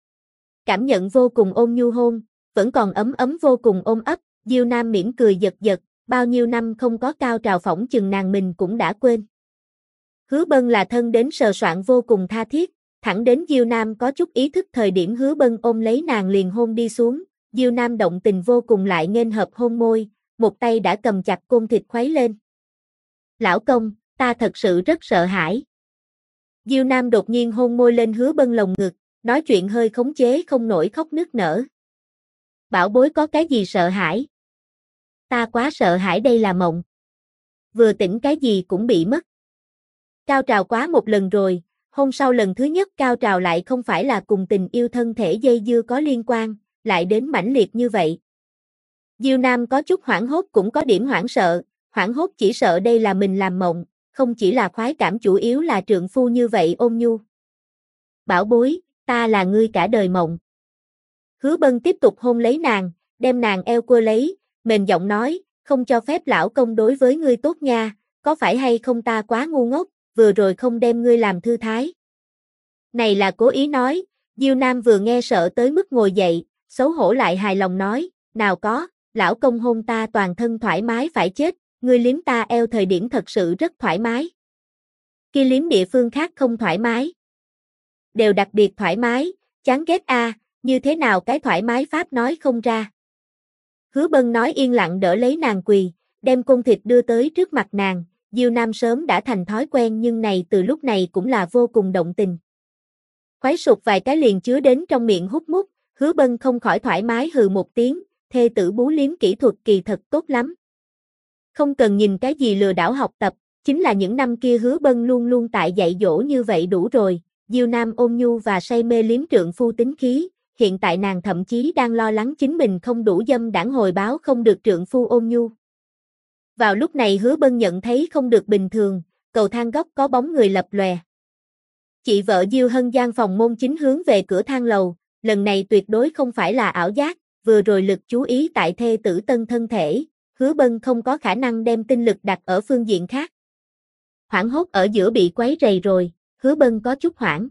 Cảm nhận vô cùng ôn nhu hôn, vẫn còn ấm ấm vô cùng ôm ấp, Diêu Nam mỉm cười giật giật, bao nhiêu năm không có cao trào phỏng chừng nàng mình cũng đã quên. Hứa Bân là thân đến sờ soạn vô cùng tha thiết, thẳng đến Diêu Nam có chút ý thức thời điểm Hứa Bân ôm lấy nàng liền hôn đi xuống, Diêu Nam động tình vô cùng lại nghênh hợp hôn môi, một tay đã cầm chặt côn thịt khuấy lên. Lão công, ta thật sự rất sợ hãi. Diêu Nam đột nhiên hôn môi lên Hứa Bân lồng ngực, nói chuyện hơi khống chế không nổi khóc nức nở. Bảo bối có cái gì sợ hãi? Ta quá sợ hãi đây là mộng. Vừa tỉnh cái gì cũng bị mất. Cao trào quá một lần rồi, hôm sau lần thứ nhất cao trào lại không phải là cùng tình yêu thân thể dây dưa có liên quan, lại đến mãnh liệt như vậy. Diêu Nam có chút hoảng hốt cũng có điểm hoảng hốt chỉ sợ đây là mình làm mộng, không chỉ là khoái cảm chủ yếu là trượng phu như vậy ôn nhu. Bảo bối, ta là ngươi cả đời mộng. Hứa Bân tiếp tục hôn lấy nàng, đem nàng eo cua lấy, mềm giọng nói, không cho phép lão công đối với ngươi tốt nha, có phải hay không ta quá ngu ngốc, vừa rồi không đem ngươi làm thư thái. Này là cố ý nói, Diêu Nam vừa nghe sợ tới mức ngồi dậy, xấu hổ lại hài lòng nói, nào có, lão công hôn ta toàn thân thoải mái phải chết, ngươi liếm ta eo thời điểm thật sự rất thoải mái. Kia liếm địa phương khác không thoải mái. Đều đặc biệt thoải mái, chán ghét a, như thế nào cái thoải mái pháp nói không ra. Hứa Bân nói yên lặng đỡ lấy nàng quỳ, đem côn thịt đưa tới trước mặt nàng, Diêu Nam sớm đã thành thói quen nhưng này từ lúc này cũng là vô cùng động tình. Khoái sụt vài cái liền chứa đến trong miệng hút mút, Hứa Bân không khỏi thoải mái hừ một tiếng, thê tử bú liếm kỹ thuật kỳ thật tốt lắm. Không cần nhìn cái gì lừa đảo học tập, chính là những năm kia Hứa Bân luôn luôn tại dạy dỗ như vậy đủ rồi, Diêu Nam ôn nhu và say mê liếm trượng phu tính khí, hiện tại nàng thậm chí đang lo lắng chính mình không đủ dâm đãng hồi báo không được trượng phu ôn nhu. Vào lúc này Hứa Bân nhận thấy không được bình thường, cầu thang góc có bóng người lập lòe. Chị vợ Diêu Hân gian phòng môn chính hướng về cửa thang lầu, lần này tuyệt đối không phải là ảo giác, vừa rồi lực chú ý tại thê tử tân thân thể, Hứa Bân không có khả năng đem tinh lực đặt ở phương diện khác. Hoảng hốt ở giữa bị quấy rầy rồi, Hứa Bân có chút hoảng.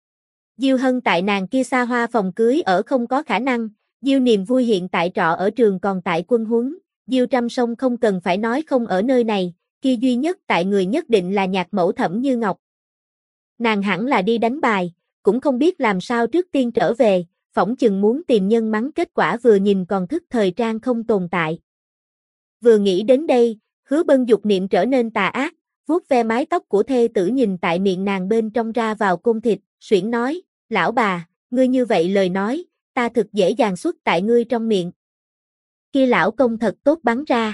Diêu Hân tại nàng kia xa hoa phòng cưới ở không có khả năng, Diêu Niềm Vui hiện tại trọ ở trường còn tại quân huấn, Diêu Trăm Sông không cần phải nói không ở nơi này, kia duy nhất tại người nhất định là nhạc mẫu Thẩm Như Ngọc. Nàng hẳn là đi đánh bài, cũng không biết làm sao trước tiên trở về, phỏng chừng muốn tìm nhân mắng kết quả vừa nhìn còn thức thời trang không tồn tại. Vừa nghĩ đến đây, Hứa Bân dục niệm trở nên tà ác, vuốt ve mái tóc của thê tử nhìn tại miệng nàng bên trong ra vào côn thịt, xuyển nói, lão bà, ngươi như vậy lời nói, ta thực dễ dàng xuất tại ngươi trong miệng. Kia lão công thật tốt bắn ra.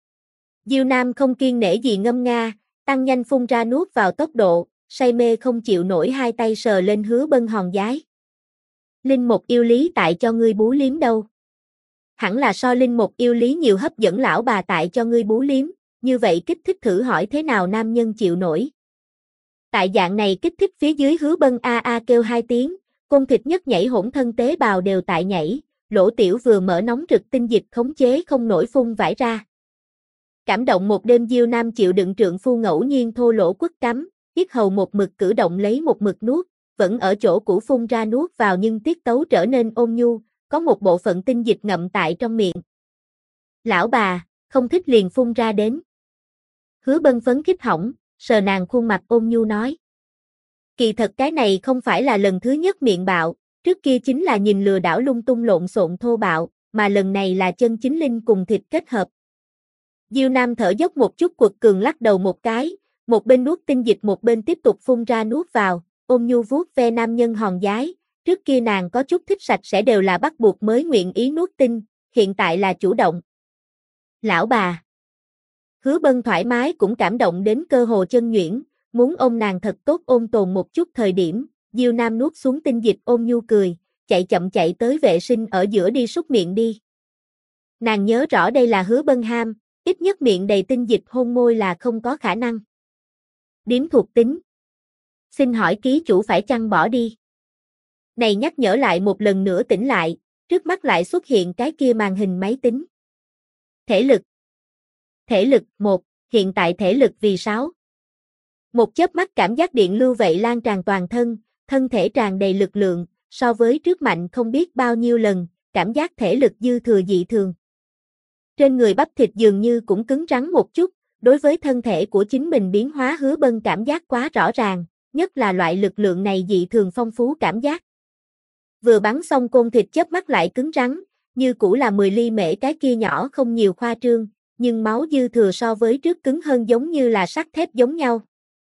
Diêu Nam không kiên nể gì ngâm nga, tăng nhanh phun ra nuốt vào tốc độ, say mê không chịu nổi hai tay sờ lên Hứa Bân hòn giái. Linh một yêu lý tại cho ngươi bú liếm đâu. Hẳn là so linh một yêu lý nhiều hấp dẫn lão bà tại cho ngươi bú liếm, như vậy kích thích thử hỏi thế nào nam nhân chịu nổi. Tại dạng này kích thích phía dưới Hứa Bân a a kêu hai tiếng, côn thịt nhất nhảy hỗn thân tế bào đều tại nhảy, lỗ tiểu vừa mở nóng rực tinh dịch khống chế không nổi phun vải ra. Cảm động một đêm Diêu Nam chịu đựng trượng phu ngẫu nhiên thô lỗ quất cắm, yết hầu một mực cử động lấy một mực nuốt, vẫn ở chỗ cũ phun ra nuốt vào nhưng tiết tấu trở nên ôn nhu, có một bộ phận tinh dịch ngậm tại trong miệng. Lão bà, không thích liền phun ra đến. Hứa Bân phấn khích hỏng, sờ nàng khuôn mặt ôn nhu nói. Kỳ thật cái này không phải là lần thứ nhất miệng bạo, trước kia chính là nhìn lừa đảo lung tung lộn xộn thô bạo, mà lần này là chân chính linh cùng thịt kết hợp. Diêu Nam thở dốc một chút quật cường lắc đầu một cái, một bên nuốt tinh dịch một bên tiếp tục phun ra nuốt vào, ôn nhu vuốt ve nam nhân hòn giái, trước kia nàng có chút thích sạch sẽ đều là bắt buộc mới nguyện ý nuốt tinh, hiện tại là chủ động. Lão bà. Hứa Bân thoải mái cũng cảm động đến cơ hồ chân nhuyễn, muốn ôm nàng thật tốt ôm tồn một chút thời điểm, Diêu Nam nuốt xuống tinh dịch ôm nhu cười, chạy chậm chạy tới vệ sinh ở giữa đi súc miệng đi. Nàng nhớ rõ đây là Hứa Bân ham, ít nhất miệng đầy tinh dịch hôn môi là không có khả năng. Điếm thuộc tính. Xin hỏi ký chủ phải chăng bỏ đi? Này nhắc nhở lại một lần nữa tỉnh lại, trước mắt lại xuất hiện cái kia màn hình máy tính. Thể lực. Thể lực 1, hiện tại thể lực vì 6. Một chớp mắt cảm giác điện lưu vậy lan tràn toàn thân, thân thể tràn đầy lực lượng, so với trước mạnh không biết bao nhiêu lần, cảm giác thể lực dư thừa dị thường. Trên người bắp thịt dường như cũng cứng rắn một chút, đối với thân thể của chính mình biến hóa Hứa Bân cảm giác quá rõ ràng, nhất là loại lực lượng này dị thường phong phú cảm giác. Vừa bắn xong côn thịt chớp mắt lại cứng rắn, như cũ là 10 ly mễ cái kia nhỏ không nhiều khoa trương, nhưng máu dư thừa so với trước cứng hơn giống như là sắt thép giống nhau.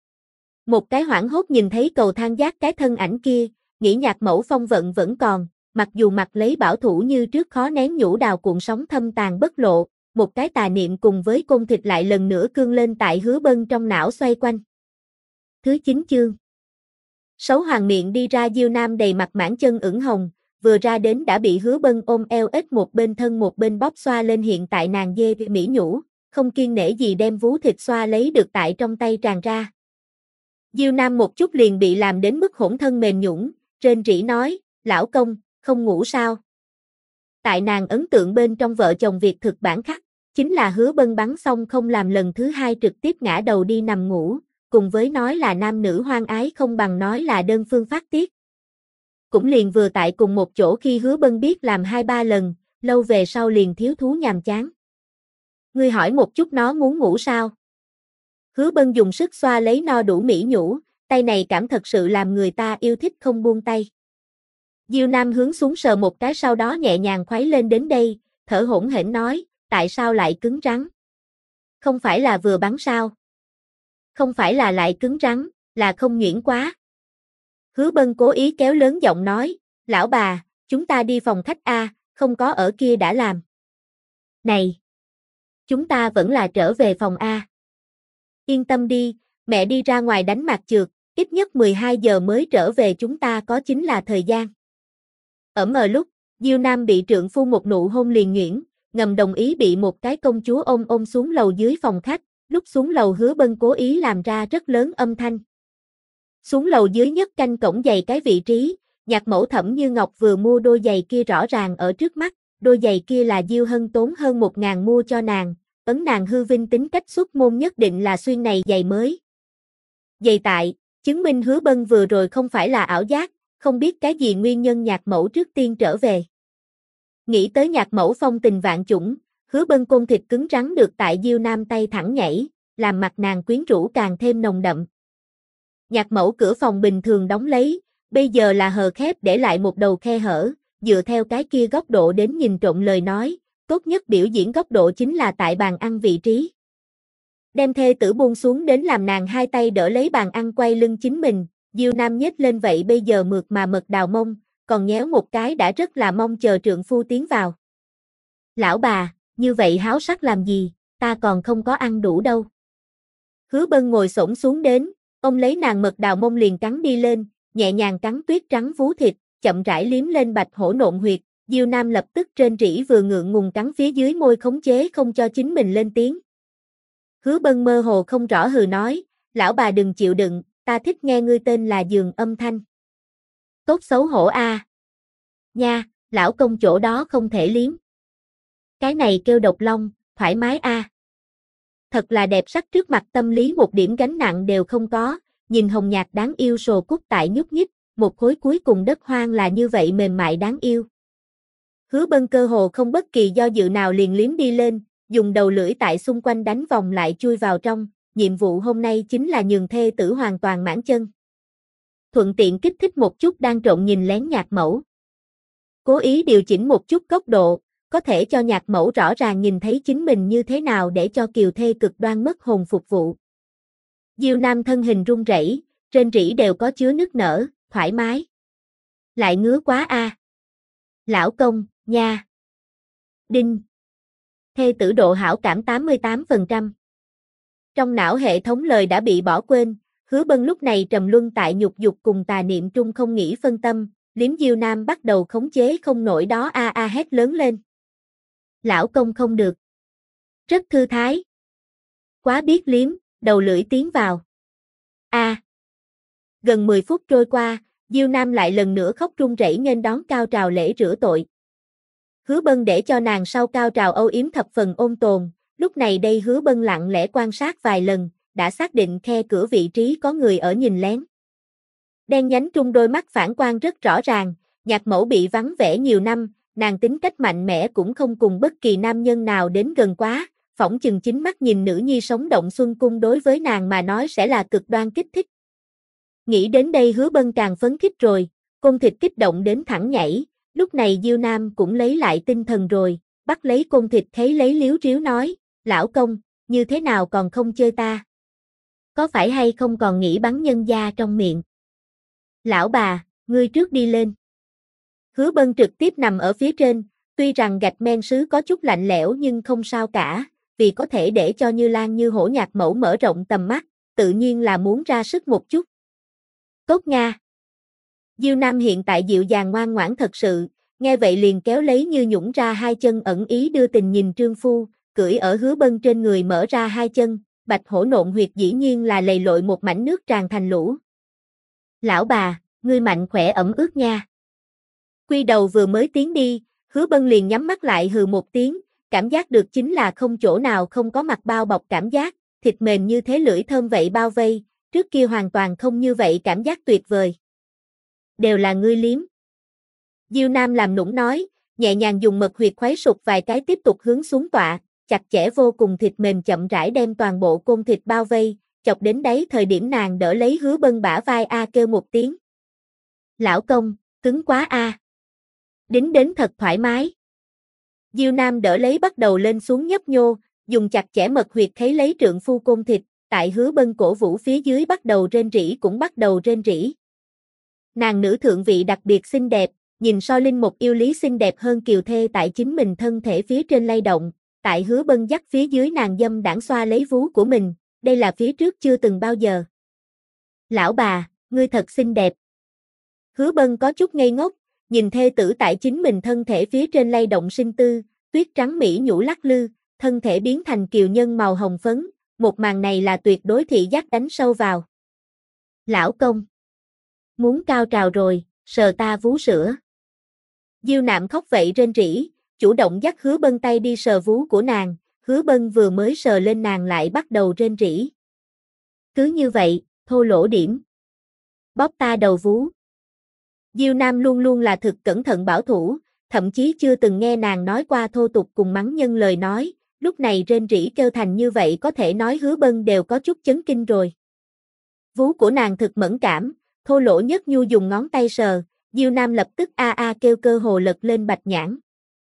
Một cái hoảng hốt nhìn thấy cầu thang giác cái thân ảnh kia, nghĩ Nhạc Mẫu phong vận vẫn còn, mặc dù mặt lấy bảo thủ như trước khó nén nhũ đào cuộn sóng thâm tàn bất lộ, một cái tà niệm cùng với côn thịt lại lần nữa cương lên tại Hứa Bân trong não xoay quanh. Thứ 9 chương. Sấu hoàng miệng đi ra Diêu Nam đầy mặt mảng chân ửng hồng, vừa ra đến đã bị Hứa Bân ôm eo ếch một bên thân một bên bóp xoa lên hiện tại nàng dê mỹ nhũ, không kiêng nể gì đem vú thịt xoa lấy được tại trong tay tràn ra. Diêu Nam một chút liền bị làm đến mức hỗn thân mềm nhũn, rên rỉ nói, lão công, không ngủ sao? Tại nàng ấn tượng bên trong vợ chồng việc thực bản khắc, chính là Hứa Bân bắn xong không làm lần thứ hai trực tiếp ngã đầu đi nằm ngủ, cùng với nói là nam nữ hoan ái không bằng nói là đơn phương phát tiết. Cũng liền vừa tại cùng một chỗ khi Hứa Bân biết làm 2-3 lần, lâu về sau liền thiếu thú nhàm chán. Ngươi hỏi một chút nó muốn ngủ sao? Hứa Bân dùng sức xoa lấy no đủ mỹ nhũ, tay này cảm thật sự làm người ta yêu thích không buông tay. Diêu Nam hướng xuống sờ một cái sau đó nhẹ nhàng khuấy lên đến đây, thở hổn hển nói, tại sao lại cứng rắn? Không phải là vừa bắn sao? Không phải là lại cứng rắn, là không nhuyễn quá. Hứa Bân cố ý kéo lớn giọng nói, lão bà, chúng ta đi phòng khách A, không có ở kia đã làm. Này! Chúng ta vẫn là trở về phòng A. Yên tâm đi, mẹ đi ra ngoài đánh mặt trượt, ít nhất 12 giờ mới trở về chúng ta có chính là thời gian. Ở mờ lúc, Diêu Nam bị trượng phu một nụ hôn liền nhuyễn, ngầm đồng ý bị một cái công chúa ôm xuống lầu dưới phòng khách, lúc xuống lầu Hứa Bân cố ý làm ra rất lớn âm thanh. Xuống lầu dưới nhất canh cổng giày cái vị trí, Nhạc Mẫu Thẩm Như Ngọc vừa mua đôi giày kia rõ ràng ở trước mắt, đôi giày kia là Diêu Hân tốn hơn 1.000 mua cho nàng, ấn nàng hư vinh tính cách xuất môn nhất định là xuyên này giày mới. Giày tại, chứng minh Hứa Bân vừa rồi không phải là ảo giác, không biết cái gì nguyên nhân Nhạc Mẫu trước tiên trở về. Nghĩ tới Nhạc Mẫu phong tình vạn chủng, Hứa Bân côn thịt cứng rắn được tại Diêu Nam tay thẳng nhảy, làm mặt nàng quyến rũ càng thêm nồng đậm. Nhạc Mẫu cửa phòng bình thường đóng lấy, bây giờ là hờ khép để lại một đầu khe hở, dựa theo cái kia góc độ đến nhìn trộm lời nói, tốt nhất biểu diễn góc độ chính là tại bàn ăn vị trí. Đem thê tử buông xuống đến làm nàng hai tay đỡ lấy bàn ăn quay lưng chính mình, Diêu Nam nhếch lên vậy bây giờ mượt mà mật đào mông, còn nhéo một cái đã rất là mong chờ trượng phu tiến vào. Lão bà, như vậy háo sắc làm gì, ta còn không có ăn đủ đâu. Hứa Bân ngồi xổm xuống đến, ông lấy nàng mật đào mông liền cắn đi lên, nhẹ nhàng cắn tuyết trắng vú thịt, chậm rãi liếm lên bạch hổ nộn huyệt, Diêu Nam lập tức trên rỉ vừa ngượng ngùng cắn phía dưới môi khống chế không cho chính mình lên tiếng. Hứa Bân mơ hồ không rõ hừ nói, lão bà đừng chịu đựng, ta thích nghe ngươi tên là giường âm thanh. Tốt xấu hổ a. Nha, lão công chỗ đó không thể liếm. Cái này kêu độc long, thoải mái a. Thật là đẹp sắc trước mặt tâm lý một điểm gánh nặng đều không có, nhìn hồng nhạt đáng yêu sồ cúc tại nhúc nhích, một khối cuối cùng đất hoang là như vậy mềm mại đáng yêu. Hứa Bân cơ hồ không bất kỳ do dự nào liền liếm đi lên, dùng đầu lưỡi tại xung quanh đánh vòng lại chui vào trong, nhiệm vụ hôm nay chính là nhường thê tử hoàn toàn mãn chân. Thuận tiện kích thích một chút đang trộn nhìn lén Nhạc Mẫu. Cố ý điều chỉnh một chút góc độ, có thể cho Nhạc Mẫu rõ ràng nhìn thấy chính mình như thế nào để cho kiều thê cực đoan mất hồn phục vụ. Diêu Nam thân hình run rẩy, trên rỉ đều có chứa nức nở, thoải mái. Lại ngứa quá a. Lão công, nha. Đinh. Thê tử độ hảo cảm 88%. Trong não hệ thống lời đã bị bỏ quên, Hứa Bân lúc này trầm luân tại nhục dục cùng tà niệm trung không nghĩ phân tâm, Liếm Diêu Nam bắt đầu khống chế không nổi đó a a hét lớn lên. Lão công không được. Rất thư thái. Quá biết liếm, đầu lưỡi tiến vào. A. Gần 10 phút trôi qua, Diêu Nam lại lần nữa khóc run rẩy nghênh đón cao trào lễ rửa tội. Hứa Bân để cho nàng sau cao trào âu yếm thập phần ôn tồn, lúc này đây Hứa Bân lặng lẽ quan sát vài lần, đã xác định khe cửa vị trí có người ở nhìn lén. Đen nhánh trung đôi mắt phản quang rất rõ ràng, nhạc mẫu bị vắng vẻ nhiều năm, nàng tính cách mạnh mẽ cũng không cùng bất kỳ nam nhân nào đến gần quá, phỏng chừng chính mắt nhìn nữ nhi sống động xuân cung đối với nàng mà nói sẽ là cực đoan kích thích. Nghĩ đến đây Hứa Bân càng phấn khích rồi, côn thịt kích động đến thẳng nhảy, lúc này Diêu Nam cũng lấy lại tinh thần rồi, bắt lấy côn thịt thấy lấy liếu riếu nói, lão công, như thế nào còn không chơi ta? Có phải hay không còn nghĩ bắn nhân gia trong miệng? Lão bà, ngươi trước đi lên. Hứa Bân trực tiếp nằm ở phía trên, tuy rằng gạch men sứ có chút lạnh lẽo nhưng không sao cả, vì có thể để cho Như Lan Như Hổ nhạc mẫu mở rộng tầm mắt, tự nhiên là muốn ra sức một chút. Tốt Nga. Diêu Nam hiện tại dịu dàng ngoan ngoãn thật sự, nghe vậy liền kéo lấy Như Nhũng ra hai chân ẩn ý đưa tình nhìn trương phu, cưỡi ở Hứa Bân trên người mở ra hai chân, bạch hổ nộn huyệt dĩ nhiên là lầy lội một mảnh nước tràn thành lũ. Lão bà, ngươi mạnh khỏe ẩm ướt nha. Quy đầu vừa mới tiến đi, Hứa Bân liền nhắm mắt lại hừ một tiếng, cảm giác được chính là không chỗ nào không có mặt bao bọc cảm giác, thịt mềm như thế lưỡi thơm vậy bao vây, trước kia hoàn toàn không như vậy cảm giác tuyệt vời. Đều là ngươi liếm. Diêu Nam làm nũng nói, nhẹ nhàng dùng mật huyệt khuấy sụp vài cái tiếp tục hướng xuống tọa, chặt chẽ vô cùng thịt mềm chậm rãi đem toàn bộ côn thịt bao vây, chọc đến đáy thời điểm nàng đỡ lấy Hứa Bân bả vai a kêu một tiếng. Lão công, cứng quá a. Đính đến thật thoải mái. Diêu Nam đỡ lấy bắt đầu lên xuống nhấp nhô, dùng chặt chẽ mật huyệt thấy lấy trượng phu côn thịt, tại Hứa Bân cổ vũ phía dưới bắt đầu rên rỉ cũng bắt đầu rên rỉ. Nàng nữ thượng vị đặc biệt xinh đẹp, nhìn so linh một yêu lý xinh đẹp hơn kiều thê tại chính mình thân thể phía trên lay động, tại Hứa Bân dắt phía dưới nàng dâm đãng xoa lấy vú của mình, đây là phía trước chưa từng bao giờ. Lão bà, ngươi thật xinh đẹp. Hứa Bân có chút ngây ngốc, nhìn thê tử tại chính mình thân thể phía trên lay động sinh tư, tuyết trắng mỹ nhũ lắc lư, thân thể biến thành kiều nhân màu hồng phấn, một màn này là tuyệt đối thị giác đánh sâu vào. Lão công, muốn cao trào rồi, sờ ta vú sữa. Diêu Nạm khóc vậy rên rỉ, chủ động dắt Hứa Bân tay đi sờ vú của nàng, Hứa Bân vừa mới sờ lên nàng lại bắt đầu rên rỉ. Cứ như vậy, thô lỗ điểm. Bóp ta đầu vú. Diêu Nam luôn luôn là thực cẩn thận bảo thủ, thậm chí chưa từng nghe nàng nói qua thô tục cùng mắng nhân lời nói, lúc này rên rỉ kêu thành như vậy có thể nói Hứa Bân đều có chút chấn kinh rồi. Vú của nàng thực mẫn cảm, thô lỗ nhất nhu dùng ngón tay sờ, Diêu Nam lập tức a a kêu cơ hồ lật lên bạch nhãn.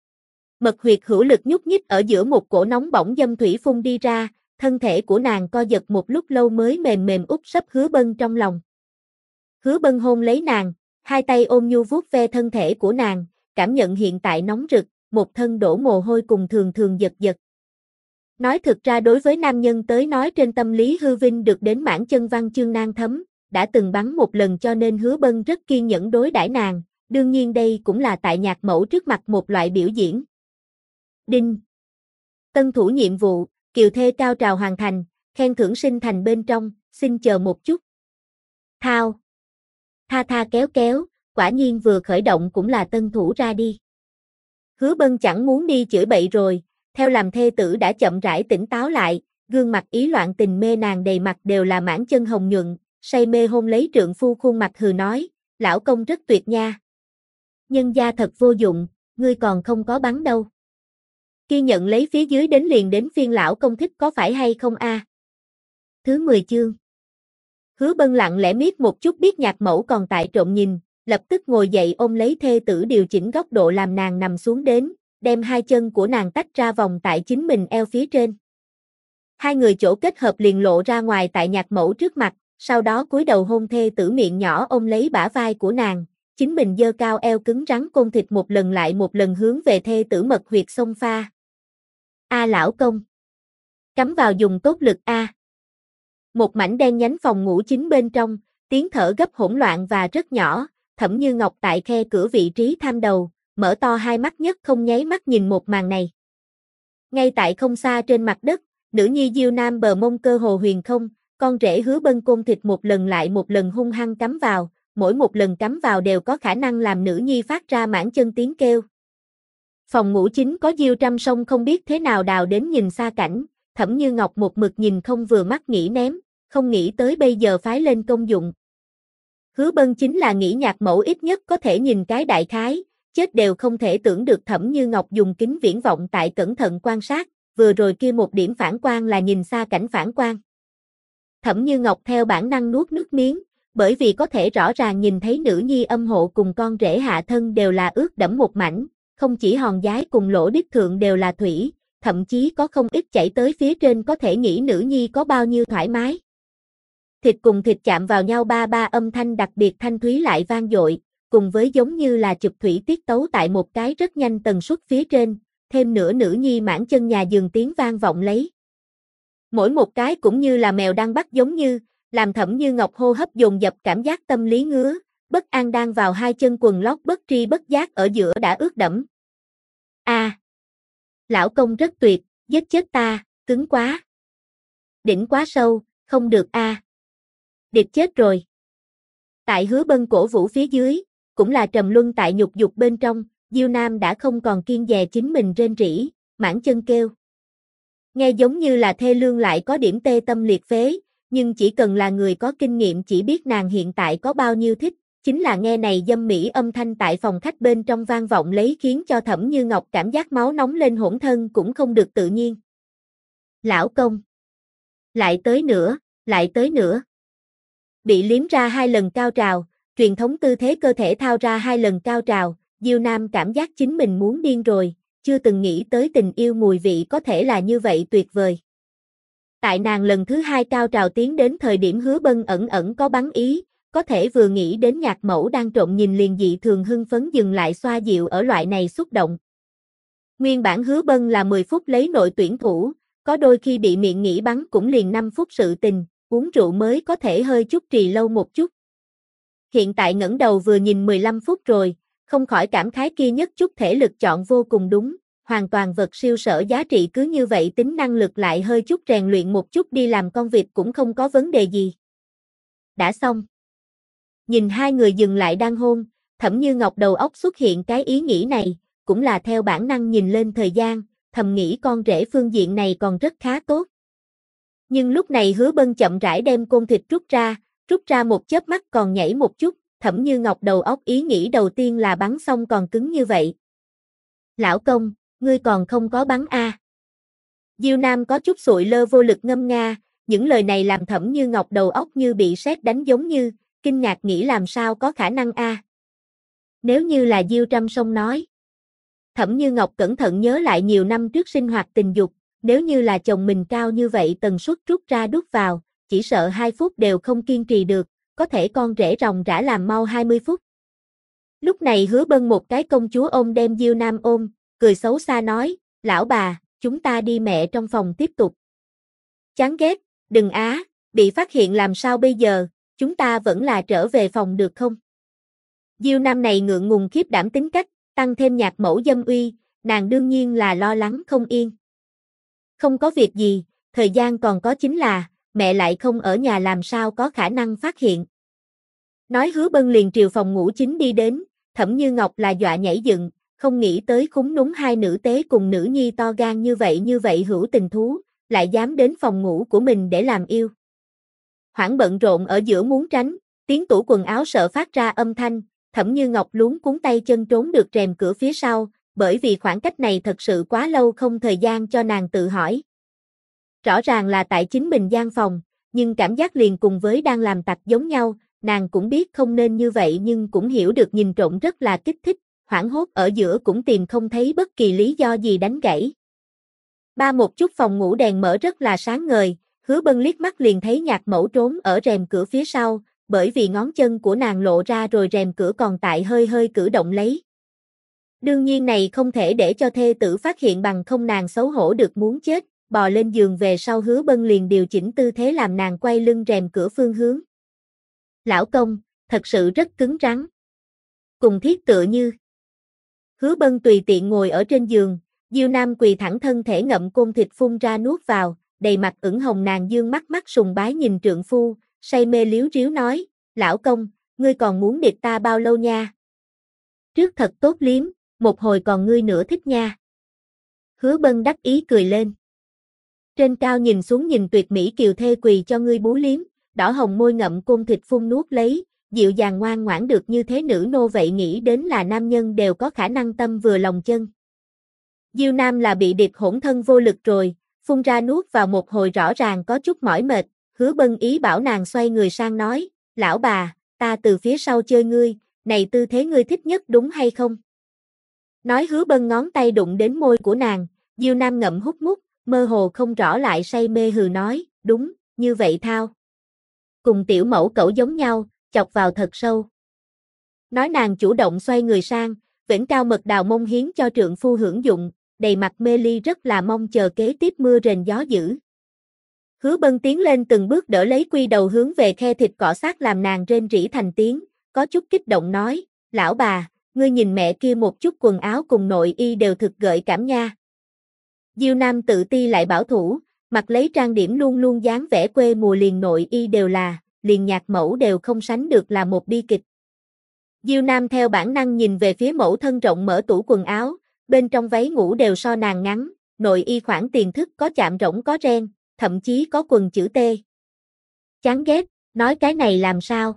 Mật huyệt hữu lực nhúc nhích ở giữa một cổ nóng bỏng dâm thủy phun đi ra, thân thể của nàng co giật một lúc lâu mới mềm mềm úp sấp Hứa Bân trong lòng. Hứa Bân hôn lấy nàng, hai tay ôm nhu vuốt ve thân thể của nàng, cảm nhận hiện tại nóng rực, một thân đổ mồ hôi cùng thường thường giật giật. Nói thực ra đối với nam nhân tới nói trên tâm lý hư vinh được đến mãn chân văn chương nan thấm, đã từng bắn một lần cho nên Hứa Bân rất kiên nhẫn đối đãi nàng, đương nhiên đây cũng là tại nhạc mẫu trước mặt một loại biểu diễn. Đinh. Tân thủ nhiệm vụ, kiều thê cao trào hoàn thành, khen thưởng sinh thành bên trong, xin chờ một chút. Thao. Tha tha kéo kéo, quả nhiên vừa khởi động cũng là tân thủ ra đi. Hứa Bân chẳng muốn đi chửi bậy rồi, theo làm thê tử đã chậm rãi tỉnh táo lại, gương mặt ý loạn tình mê nàng đầy mặt đều là mãn chân hồng nhuận, say mê hôn lấy trượng phu khuôn mặt hừ nói, lão công rất tuyệt nha. Nhân gia thật vô dụng, ngươi còn không có bắn đâu. Khi nhận lấy phía dưới đến liền đến phiên lão công thích có phải hay không a? Thứ 10 chương. Hứa Bân lặng lẽ miết một chút biết nhạc mẫu còn tại trộm nhìn, lập tức ngồi dậy ôm lấy thê tử điều chỉnh góc độ làm nàng nằm xuống đến, đem hai chân của nàng tách ra vòng tại chính mình eo phía trên. Hai người chỗ kết hợp liền lộ ra ngoài tại nhạc mẫu trước mặt, sau đó cúi đầu hôn thê tử miệng nhỏ ôm lấy bả vai của nàng, chính mình giơ cao eo cứng rắn côn thịt một lần lại một lần hướng về thê tử mật huyệt xông pha. A lão công. Cắm vào dùng tốt lực a. Một mảnh đen nhánh phòng ngủ chính bên trong, tiếng thở gấp hỗn loạn và rất nhỏ, Thẩm Như Ngọc tại khe cửa vị trí tham đầu, mở to hai mắt nhất không nháy mắt nhìn một màn này. Ngay tại không xa trên mặt đất, nữ nhi Diêu Nam bờ mông cơ hồ huyền không, con rể Hứa Bân côn thịt một lần lại một lần hung hăng cắm vào, mỗi một lần cắm vào đều có khả năng làm nữ nhi phát ra mãn chân tiếng kêu. Phòng ngủ chính có Diêu Trăm Sông không biết thế nào đào đến nhìn xa cảnh, Thẩm Như Ngọc một mực nhìn không vừa mắt nghĩ ném, không nghĩ tới bây giờ phái lên công dụng. Hứa Bân chính là nghĩ nhạc mẫu ít nhất có thể nhìn cái đại khái, chết đều không thể tưởng được Thẩm Như Ngọc dùng kính viễn vọng tại cẩn thận quan sát, vừa rồi kia một điểm phản quang là nhìn xa cảnh phản quang. Thẩm Như Ngọc theo bản năng nuốt nước miếng, bởi vì có thể rõ ràng nhìn thấy nữ nhi âm hộ cùng con rể hạ thân đều là ướt đẫm một mảnh, không chỉ hòn giái cùng lỗ đít thượng đều là thủy, thậm chí có không ít chảy tới phía trên có thể nghĩ nữ nhi có bao nhiêu thoải mái. Thịt cùng thịt chạm vào nhau ba ba âm thanh đặc biệt thanh thúy lại vang dội, cùng với giống như là chụp thủy tiết tấu tại một cái rất nhanh tần suất phía trên, thêm nữa nữ nhi mãn chân nhà giường tiếng vang vọng lấy. Mỗi một cái cũng như là mèo đang bắt giống như, làm Thẩm Như Ngọc hô hấp dồn dập cảm giác tâm lý ngứa, bất an đang vào hai chân quần lót bất tri bất giác ở giữa đã ướt đẫm. Lão công rất tuyệt, giết chết ta, cứng quá. Đỉnh quá sâu, không được Điệp chết rồi. Tại Hứa Bân cổ vũ phía dưới, cũng là trầm luân tại nhục dục bên trong, Diêu Nam đã không còn kiêng dè chính mình rên rỉ, mãn chân kêu. Nghe giống như là thê lương lại có điểm tê tâm liệt phế, nhưng chỉ cần là người có kinh nghiệm chỉ biết nàng hiện tại có bao nhiêu thích, chính là nghe này dâm mỹ âm thanh tại phòng khách bên trong vang vọng lấy khiến cho Thẩm Như Ngọc cảm giác máu nóng lên hỗn thân cũng không được tự nhiên. Lão công. Lại tới nữa, lại tới nữa. Bị liếm ra 2 lần cao trào, truyền thống tư thế cơ thể thao ra 2 lần cao trào, Diêu Nam cảm giác chính mình muốn điên rồi, chưa từng nghĩ tới tình yêu mùi vị có thể là như vậy tuyệt vời. Tại nàng lần thứ 2 cao trào tiến đến thời điểm Hứa Bân ẩn ẩn có bắn ý, có thể vừa nghĩ đến nhạc mẫu đang trộm nhìn liền dị thường hưng phấn dừng lại xoa dịu ở loại này xúc động. Nguyên bản Hứa Bân là 10 phút lấy nội tuyển thủ, có đôi khi bị miệng nghĩ bắn cũng liền 5 phút sự tình, uống rượu mới có thể hơi chút trì lâu một chút. Hiện tại ngẩng đầu vừa nhìn 15 phút rồi, không khỏi cảm khái kia nhất chút thể lực chọn vô cùng đúng, hoàn toàn vật siêu sở giá trị cứ như vậy tính năng lực lại hơi chút rèn luyện một chút đi làm con vịt cũng không có vấn đề gì. Đã xong. Nhìn hai người dừng lại đang hôn, Thẩm Như Ngọc đầu óc xuất hiện cái ý nghĩ này, cũng là theo bản năng nhìn lên thời gian, thầm nghĩ con rể phương diện này còn rất khá tốt. Nhưng lúc này Hứa Bân chậm rãi đem côn thịt rút ra một chớp mắt còn nhảy một chút, Thẩm Như Ngọc đầu óc ý nghĩ đầu tiên là bắn xong còn cứng như vậy. Lão công, ngươi còn không có bắn Diêu Nam có chút sụi lơ vô lực ngâm nga, những lời này làm Thẩm Như Ngọc đầu óc như bị sét đánh giống như, kinh ngạc nghĩ làm sao có khả năng Nếu như là Diêu Trăm Sông nói. Thẩm Như Ngọc cẩn thận nhớ lại nhiều năm trước sinh hoạt tình dục, nếu như là chồng mình cao như vậy tần suất rút ra đút vào, chỉ sợ 2 phút đều không kiên trì được, có thể con rể ròng rã làm mau 20 phút. Lúc này Hứa Bân một cái công chúa ôm đem Diêu Nam ôm, cười xấu xa nói, lão bà, chúng ta đi mẹ trong phòng tiếp tục. Chán ghét, đừng bị phát hiện làm sao bây giờ, chúng ta vẫn là trở về phòng được không? Diêu Nam này ngượng ngùng khiếp đảm tính cách, tăng thêm nhạc mẫu dâm uy, nàng đương nhiên là lo lắng không yên. Không có việc gì, thời gian còn có chính là, mẹ lại không ở nhà làm sao có khả năng phát hiện. Nói Hứa Bân liền triều phòng ngủ chính đi đến, Thẩm Như Ngọc là dọa nhảy dựng, không nghĩ tới khúng núm hai nữ tế cùng nữ nhi to gan như vậy hữu tình thú, lại dám đến phòng ngủ của mình để làm yêu. Hoảng bận rộn ở giữa muốn tránh, tiếng tủ quần áo sợ phát ra âm thanh, Thẩm Như Ngọc luống cuống tay chân trốn được rèm cửa phía sau, bởi vì khoảng cách này thật sự quá lâu không thời gian cho nàng tự hỏi. Rõ ràng là tại chính mình gian phòng, nhưng cảm giác liền cùng với đang làm tặc giống nhau, nàng cũng biết không nên như vậy nhưng cũng hiểu được nhìn trộm rất là kích thích, hoảng hốt ở giữa cũng tìm không thấy bất kỳ lý do gì đánh gãy. Một chút phòng ngủ đèn mở rất là sáng ngời, Hứa Bân liếc mắt liền thấy nhạc mẫu trốn ở rèm cửa phía sau, bởi vì ngón chân của nàng lộ ra rồi rèm cửa còn tại hơi hơi cử động lấy. Đương nhiên này không thể để cho thê tử phát hiện bằng không nàng xấu hổ được muốn chết, bò lên giường về sau Hứa Bân liền điều chỉnh tư thế làm nàng quay lưng rèm cửa phương hướng. Lão công, thật sự rất cứng rắn. Cùng thiết tựa như. Hứa Bân tùy tiện ngồi ở trên giường, Diêu Nam quỳ thẳng thân thể ngậm côn thịt phun ra nuốt vào, đầy mặt ửng hồng nàng dương mắt mắt sùng bái nhìn trượng phu, say mê liếu riếu nói, lão công, ngươi còn muốn điệp ta bao lâu nha? Trước thật tốt liếm, một hồi còn ngươi nữa thích nha. Hứa Bân đắc ý cười lên. Trên cao nhìn xuống nhìn tuyệt mỹ kiều thê quỳ cho ngươi bú liếm, đỏ hồng môi ngậm côn thịt phun nuốt lấy, dịu dàng ngoan ngoãn được như thế nữ nô vậy nghĩ đến là nam nhân đều có khả năng tâm vừa lòng chân. Diêu Nam là bị điệp hỗn thân vô lực rồi, phun ra nuốt vào một hồi rõ ràng có chút mỏi mệt, Hứa Bân ý bảo nàng xoay người sang nói, lão bà, ta từ phía sau chơi ngươi, này tư thế ngươi thích nhất đúng hay không? Nói Hứa Bân ngón tay đụng đến môi của nàng, Diêu Nam ngậm hút mút, mơ hồ không rõ lại say mê hừ nói, đúng, như vậy thao. Cùng tiểu mẫu cẩu giống nhau, chọc vào thật sâu. Nói nàng chủ động xoay người sang, vểnh cao mật đào mông hiến cho trượng phu hưởng dụng, đầy mặt mê ly rất là mong chờ kế tiếp mưa rền gió dữ. Hứa Bân tiến lên từng bước đỡ lấy quy đầu hướng về khe thịt cọ sát làm nàng rên rỉ thành tiếng, có chút kích động nói, lão bà, ngươi nhìn mẹ kia một chút quần áo cùng nội y đều thực gợi cảm nha. Diêu Nam tự ti lại bảo thủ, mặc lấy trang điểm luôn luôn dáng vẻ quê mùa liền nội y đều là, liền nhạc mẫu đều không sánh được là một bi kịch. Diêu Nam theo bản năng nhìn về phía mẫu thân rộng mở tủ quần áo, bên trong váy ngủ đều so nàng ngắn, nội y khoản tiền thức có chạm rỗng có ren, thậm chí có quần chữ T. Chán ghét, nói cái này làm sao?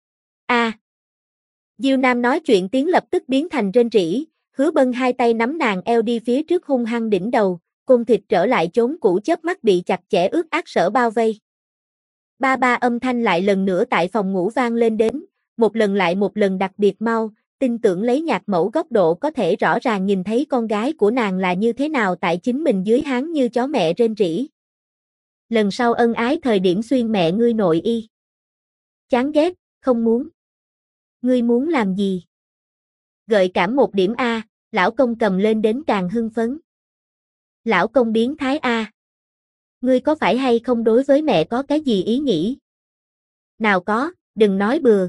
Diêu Nam nói chuyện tiếng lập tức biến thành rên rỉ, Hứa Bân hai tay nắm nàng eo đi phía trước hung hăng đỉnh đầu, côn thịt trở lại chốn cũ chớp mắt bị chặt chẽ ướt át sở bao vây. Ba ba âm thanh lại lần nữa tại phòng ngủ vang lên đến, một lần lại một lần đặc biệt mau, tin tưởng lấy nhạc mẫu góc độ có thể rõ ràng nhìn thấy con gái của nàng là như thế nào tại chính mình dưới háng như chó mẹ rên rỉ. Lần sau ân ái thời điểm xuyên mẹ ngươi nội y. Chán ghét, không muốn. Ngươi muốn làm gì? Gợi cảm một điểm A, lão công cầm lên đến càng hưng phấn. Lão công biến thái A. Ngươi có phải hay không đối với mẹ có cái gì ý nghĩ? Nào có, đừng nói bừa.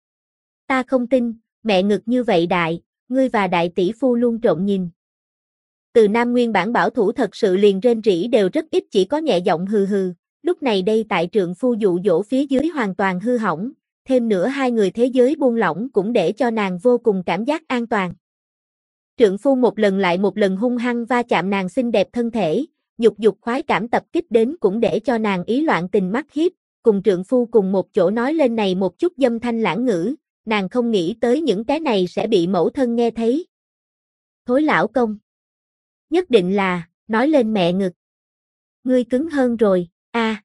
Ta không tin, mẹ ngực như vậy đại, ngươi và đại tỷ phu luôn trộm nhìn. Từ Nam nguyên bản bảo thủ thật sự liền rên rỉ đều rất ít chỉ có nhẹ giọng hừ hừ, lúc này đây tại trượng phu dụ dỗ phía dưới hoàn toàn hư hỏng, thêm nữa hai người thế giới buông lỏng cũng để cho nàng vô cùng cảm giác an toàn. Trượng phu một lần lại một lần hung hăng va chạm nàng xinh đẹp thân thể, nhục dục khoái cảm tập kích đến cũng để cho nàng ý loạn tình mắt hiếp, cùng trượng phu cùng một chỗ nói lên này một chút dâm thanh lãng ngữ, nàng không nghĩ tới những cái này sẽ bị mẫu thân nghe thấy. Thối lão công. Nhất định là, nói lên mẹ ngực. Ngươi cứng hơn rồi, a.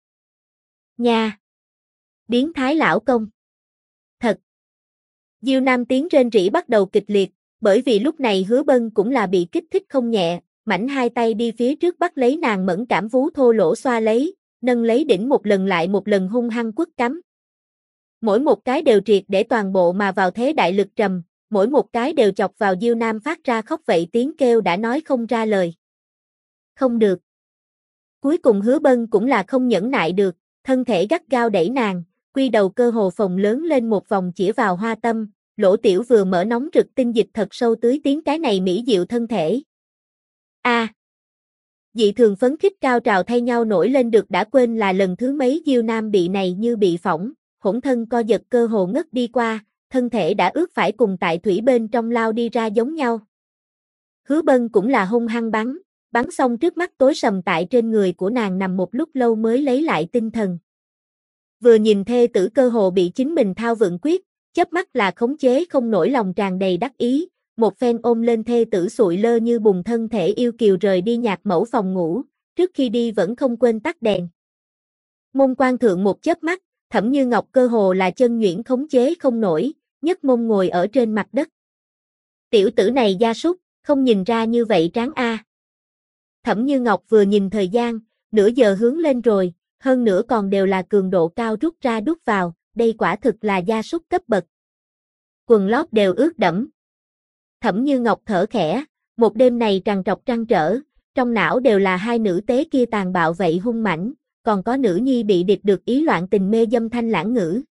Nha. Biến thái lão công. Thật. Diêu Nam tiếng rên rỉ bắt đầu kịch liệt, bởi vì lúc này Hứa Bân cũng là bị kích thích không nhẹ, mảnh hai tay đi phía trước bắt lấy nàng mẫn cảm vú thô lỗ xoa lấy, nâng lấy đỉnh một lần lại một lần hung hăng quất cắm. Mỗi một cái đều triệt để toàn bộ mà vào thế đại lực trầm, mỗi một cái đều chọc vào Diêu Nam phát ra khóc vậy tiếng kêu đã nói không ra lời. Không được. Cuối cùng Hứa Bân cũng là không nhẫn nại được, thân thể gắt gao đẩy nàng, quy đầu cơ hồ phồng lớn lên một vòng chĩa vào hoa tâm, lỗ tiểu vừa mở nóng rực tinh dịch thật sâu tưới tiếng cái này mỹ diệu thân thể. Dị thường phấn khích cao trào thay nhau nổi lên được đã quên là lần thứ mấy Diêu Nam bị này như bị phỏng, hỗn thân co giật cơ hồ ngất đi qua, thân thể đã ướt phải cùng tại thủy bên trong lao đi ra giống nhau. Hứa Bân cũng là hung hăng bắn xong trước mắt tối sầm tại trên người của nàng nằm một lúc lâu mới lấy lại tinh thần. Vừa nhìn thê tử cơ hồ bị chính mình thao vượng quyết, chớp mắt là khống chế không nổi lòng tràn đầy đắc ý, một phen ôm lên thê tử sụi lơ như bùn thân thể yêu kiều rời đi nhạc mẫu phòng ngủ, trước khi đi vẫn không quên tắt đèn. Môn quan thượng một chớp mắt, Thẩm Như Ngọc cơ hồ là chân nhuyễn khống chế không nổi, nhấc mông ngồi ở trên mặt đất. Tiểu tử này gia súc, không nhìn ra như vậy tráng a. Thẩm Như Ngọc vừa nhìn thời gian, nửa giờ hướng lên rồi, hơn nữa còn đều là cường độ cao rút ra đút vào, đây quả thực là gia súc cấp bậc. Quần lót đều ướt đẫm. Thẩm Như Ngọc thở khẽ, một đêm này trằn trọc trăn trở, Trong não đều là hai nữ tế kia tàn bạo vậy hung mãnh, còn có nữ nhi bị địch được ý loạn tình mê dâm thanh lãng ngữ,